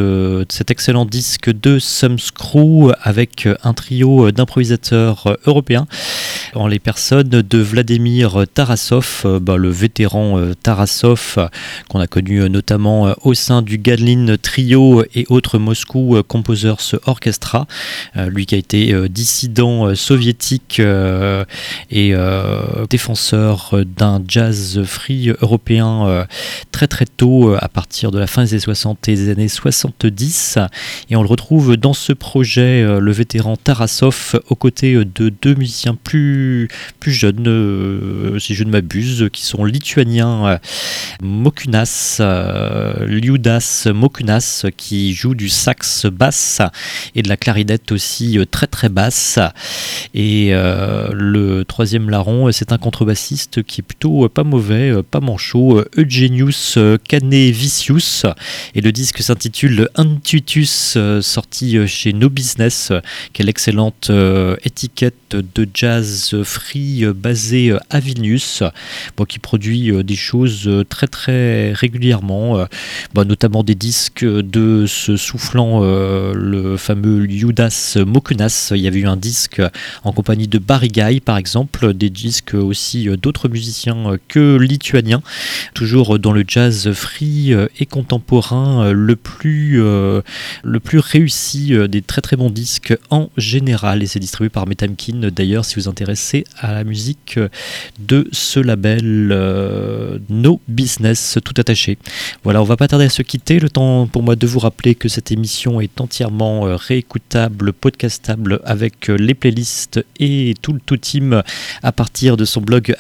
cet excellent disque de Thumbscrew avec un trio d'improvisateurs européens en les personnes de Vladimir Tarasov, le vétéran Tarasov qu'on a connu notamment au sein du Gadlin Trio et autres Moscou Composers Orchestra, lui qui a été dissident soviétique et défenseur d'un jazz free européen très très tôt, à partir de la fin des années 60 et des années 70, et on le retrouve dans ce projet, le vétéran Tarasov, aux côtés de 2 musiciens plus jeunes, si je ne m'abuse, qui sont lituaniens, Mokunas, Liudas Mokunas, qui joue du sax basse et de la clarinette aussi très très basse, et le troisième larron, c'est un contrebassiste qui est plutôt pas mauvais, pas manchot, Eugenius Canevicius, et le disque s'intitule Intuitus, sorti chez No Business, qui est l'excellente étiquette de jazz free basée à Vilnius, qui produit des choses très très régulièrement, notamment des disques de ce soufflant, le fameux Liudas Mokunas. Il y avait eu un disque en compagnie de Barry Guy par exemple, des disques aussi d'autres musiciens que lituaniens, toujours dans le jazz free et contemporain le plus réussi des très très bons disques en général et c'est distribué par Metamkin. D'ailleurs, si vous vous intéressez à la musique de ce label No Business, tout attaché. Voilà, on va pas tarder à se quitter. Le temps pour moi de vous rappeler que cette émission est entièrement réécoutable, podcastable avec les playlists et tout le tout team à partir de son blog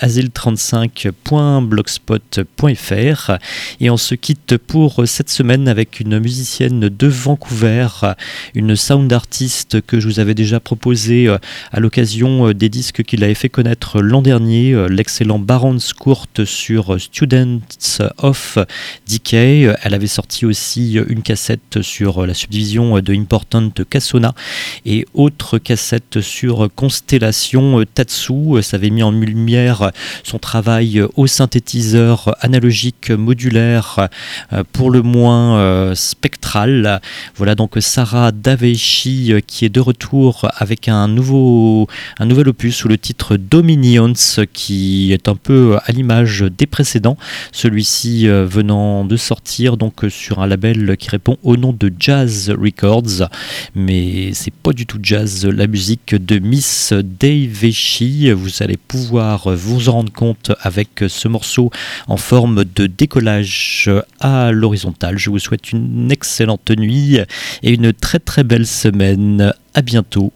asile35.blogspot.fr. Et on se quitte pour cette semaine avec une musicienne de Vancouver, une sound artiste que je vous avais déjà proposé à l'occasion des disques qu'il avait fait connaître l'an dernier, l'excellent Baron's Court sur Students of Decay. Elle avait sorti aussi une cassette sur la subdivision de Important Casona et autre cassette sur Constellation Tatsu. Ça avait mis en lumière son travail au synthétiseur analogique modulaire, pour le moins spectral. Voilà donc Sarah Daveishi qui est de retour avec un nouvel opus sous le titre Dominions, qui est un peu à l'image des précédents, celui-ci venant de sortir donc sur un label qui répond au nom de Jazz Records, mais c'est pas du tout jazz, la musique de Miss Daveishi. Vous allez pouvoir vous en rendre compte avec ce morceau en forme de décollage à l'horizontale. Je vous souhaite une excellente nuit et une très très belle semaine. À bientôt.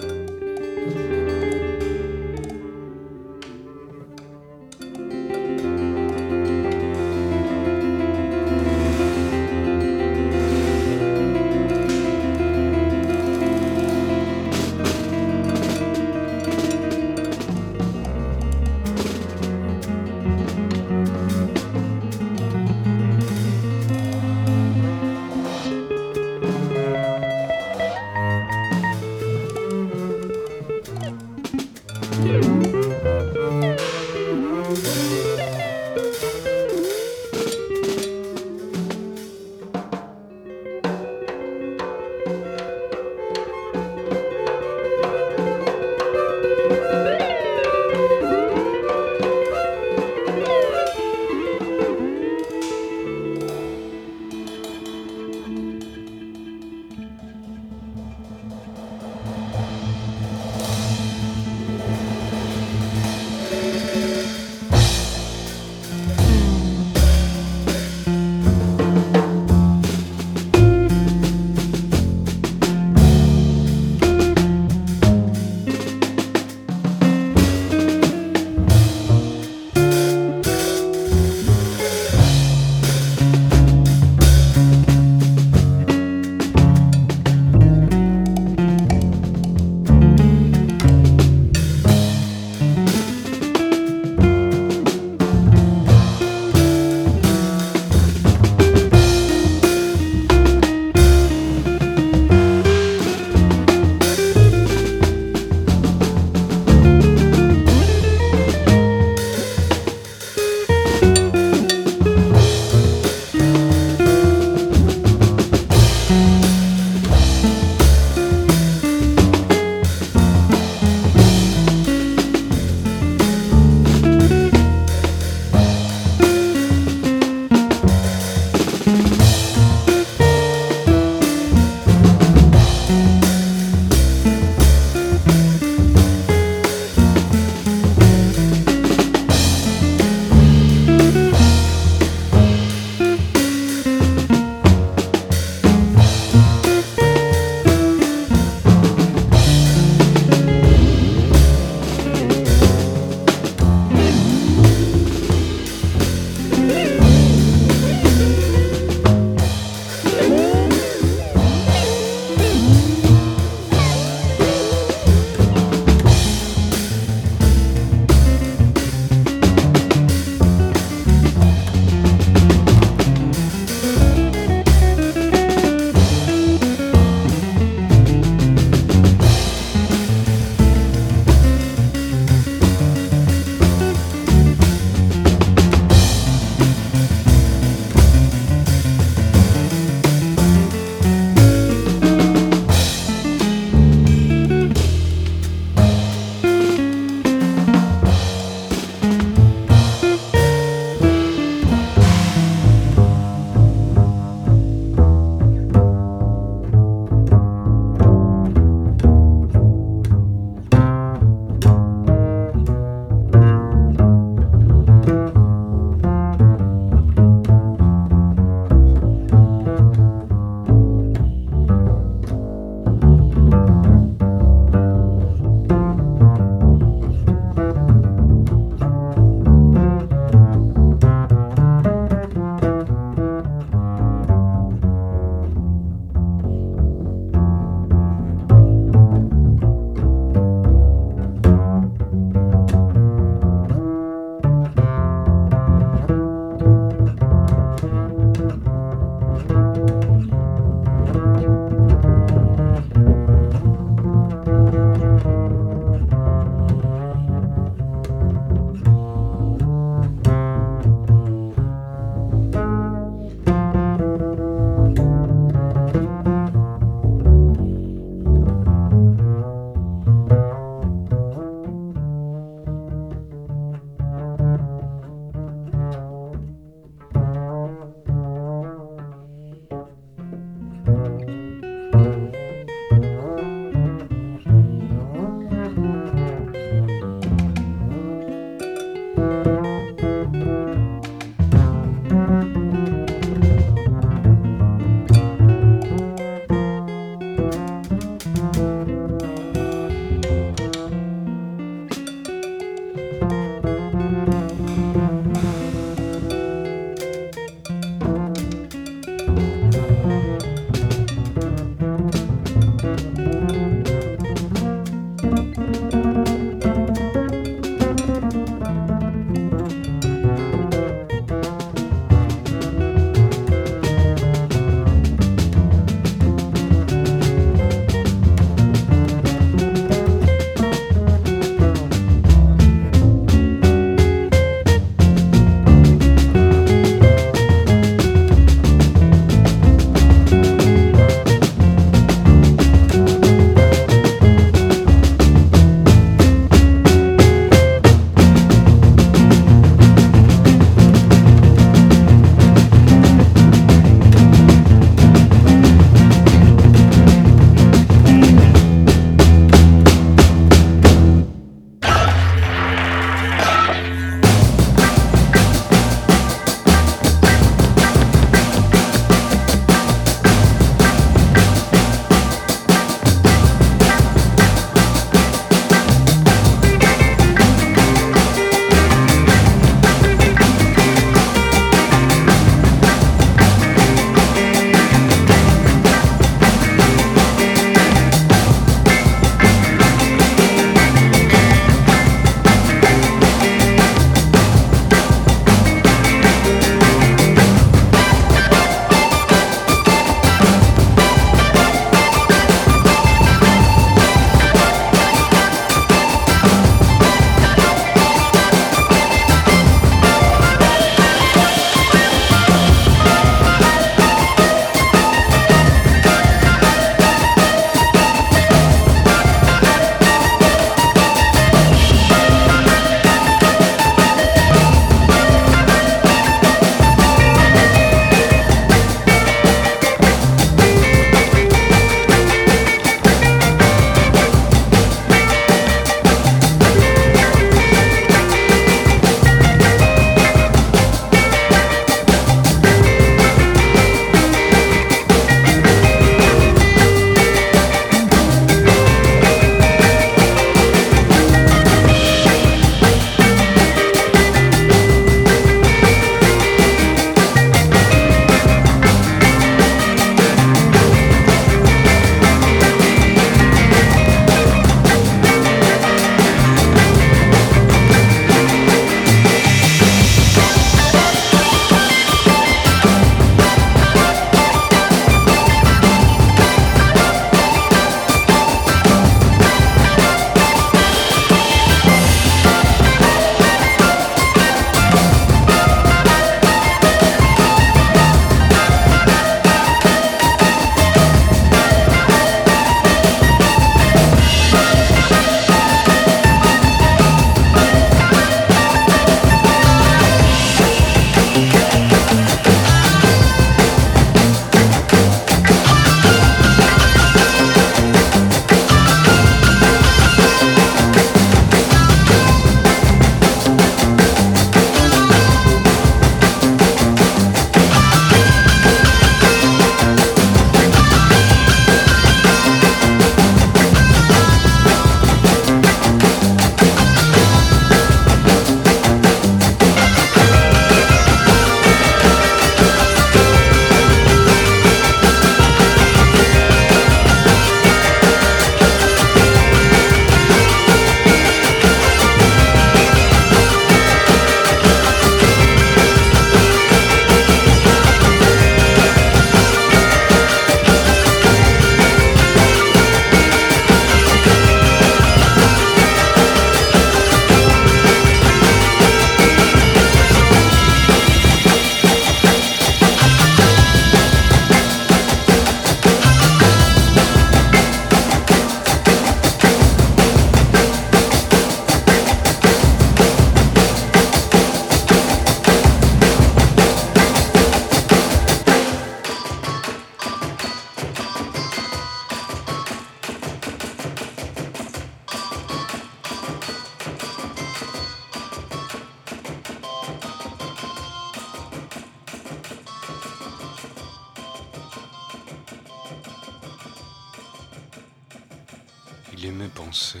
il aimait penser.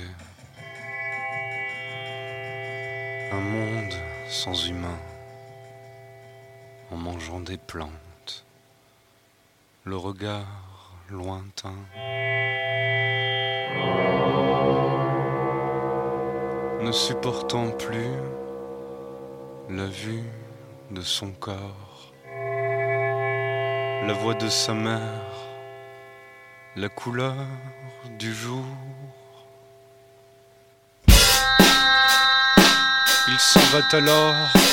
Un monde sans humains, en mangeant des plantes, le regard lointain. Ne supportant plus la vue de son corps, la voix de sa mère, la couleur du jour. Il s'en va alors,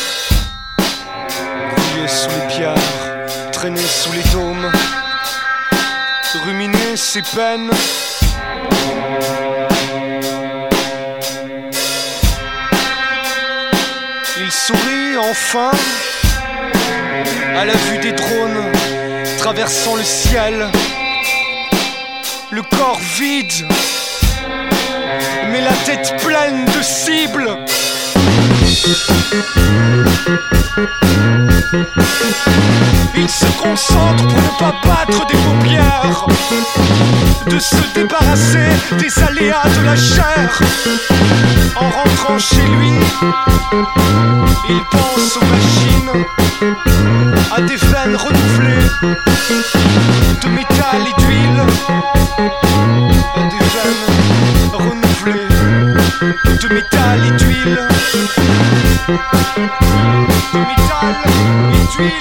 grouillé sous les pierres, traîné sous les dômes, ruminer ses peines. Il sourit enfin à la vue des drones traversant le ciel, le corps vide, mais la tête pleine de cibles. Il se concentre pour ne pas battre des paupières, de se débarrasser des aléas de la chair. En rentrant chez lui, il pense aux machines, à des veines renouvelées, de métal et d'huile, à des veines renouvelées, de métal et d'huile, de métal et d'huile.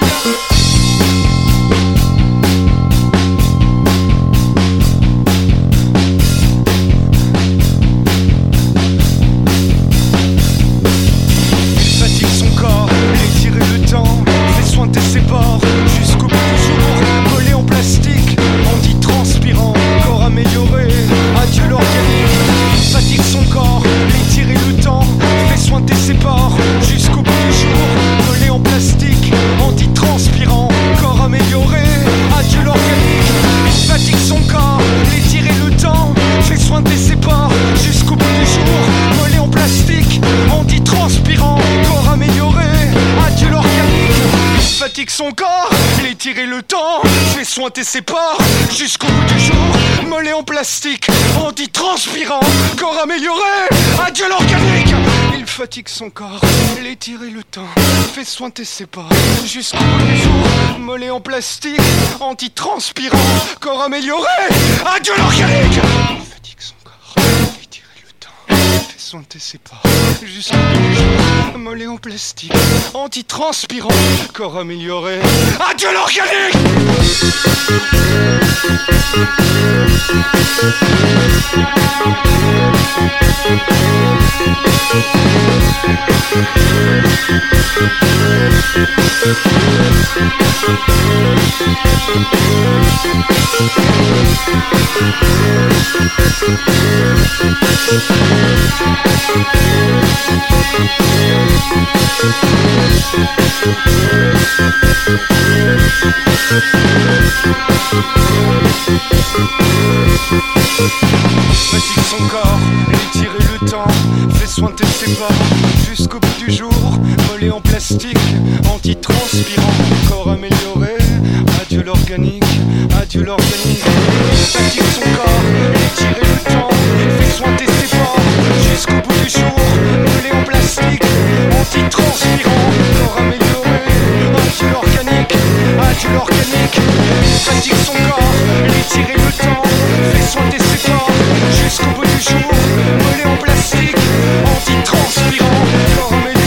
Ses bords jusqu'au bout du jour, collé en plastique, enduit transpirant, corps amélioré, adieu l'organique. Fatigue son corps, étirer le temps, fait sointer ses bords jusqu'au bout du jour, collé en plastique, enduit transpirant, corps amélioré, adieu l'organique. Fatigue son corps, étirer le temps, fait sointer ses bords jusqu'au bout du jour, collé en plastique, enduit transpirant, corps amélioré, adieu l'organique. Fatigue son corps, il étirer le temps, fait sointer ses pores jusqu'au bout du jour, mollet en plastique, anti-transpirant, corps amélioré, adieu l'organique. Il fatigue son corps, il étirer le temps, fait sointer ses pores jusqu'au bout du jour, mollet en plastique, anti-transpirant, corps amélioré, adieu l'organique. Il fatigue son corps, il étirer le temps, fait sointer ses pores jusqu'au bout du jour, mollet en plastique, anti-transpirant, corps amélioré, adieu l'organique. Fatigue son corps, étirer le temps, fait sointer ses bords jusqu'au bout du jour, mollet en plastique, anti-transpirant, corps amélioré, adieu l'organique, adieu l'organique. Fatigue son corps, étirer le temps, fait sointer ses bords jusqu'au bout du jour, mollet en plastique, anti-transpirant, corps amélioré, adieu l'organique, adieu l'organique. Fatigue son corps, étirer le temps, fait sointer ses bords jusqu'au bout du jour, mollet en plastique, anti-transpirant, corps amélioré.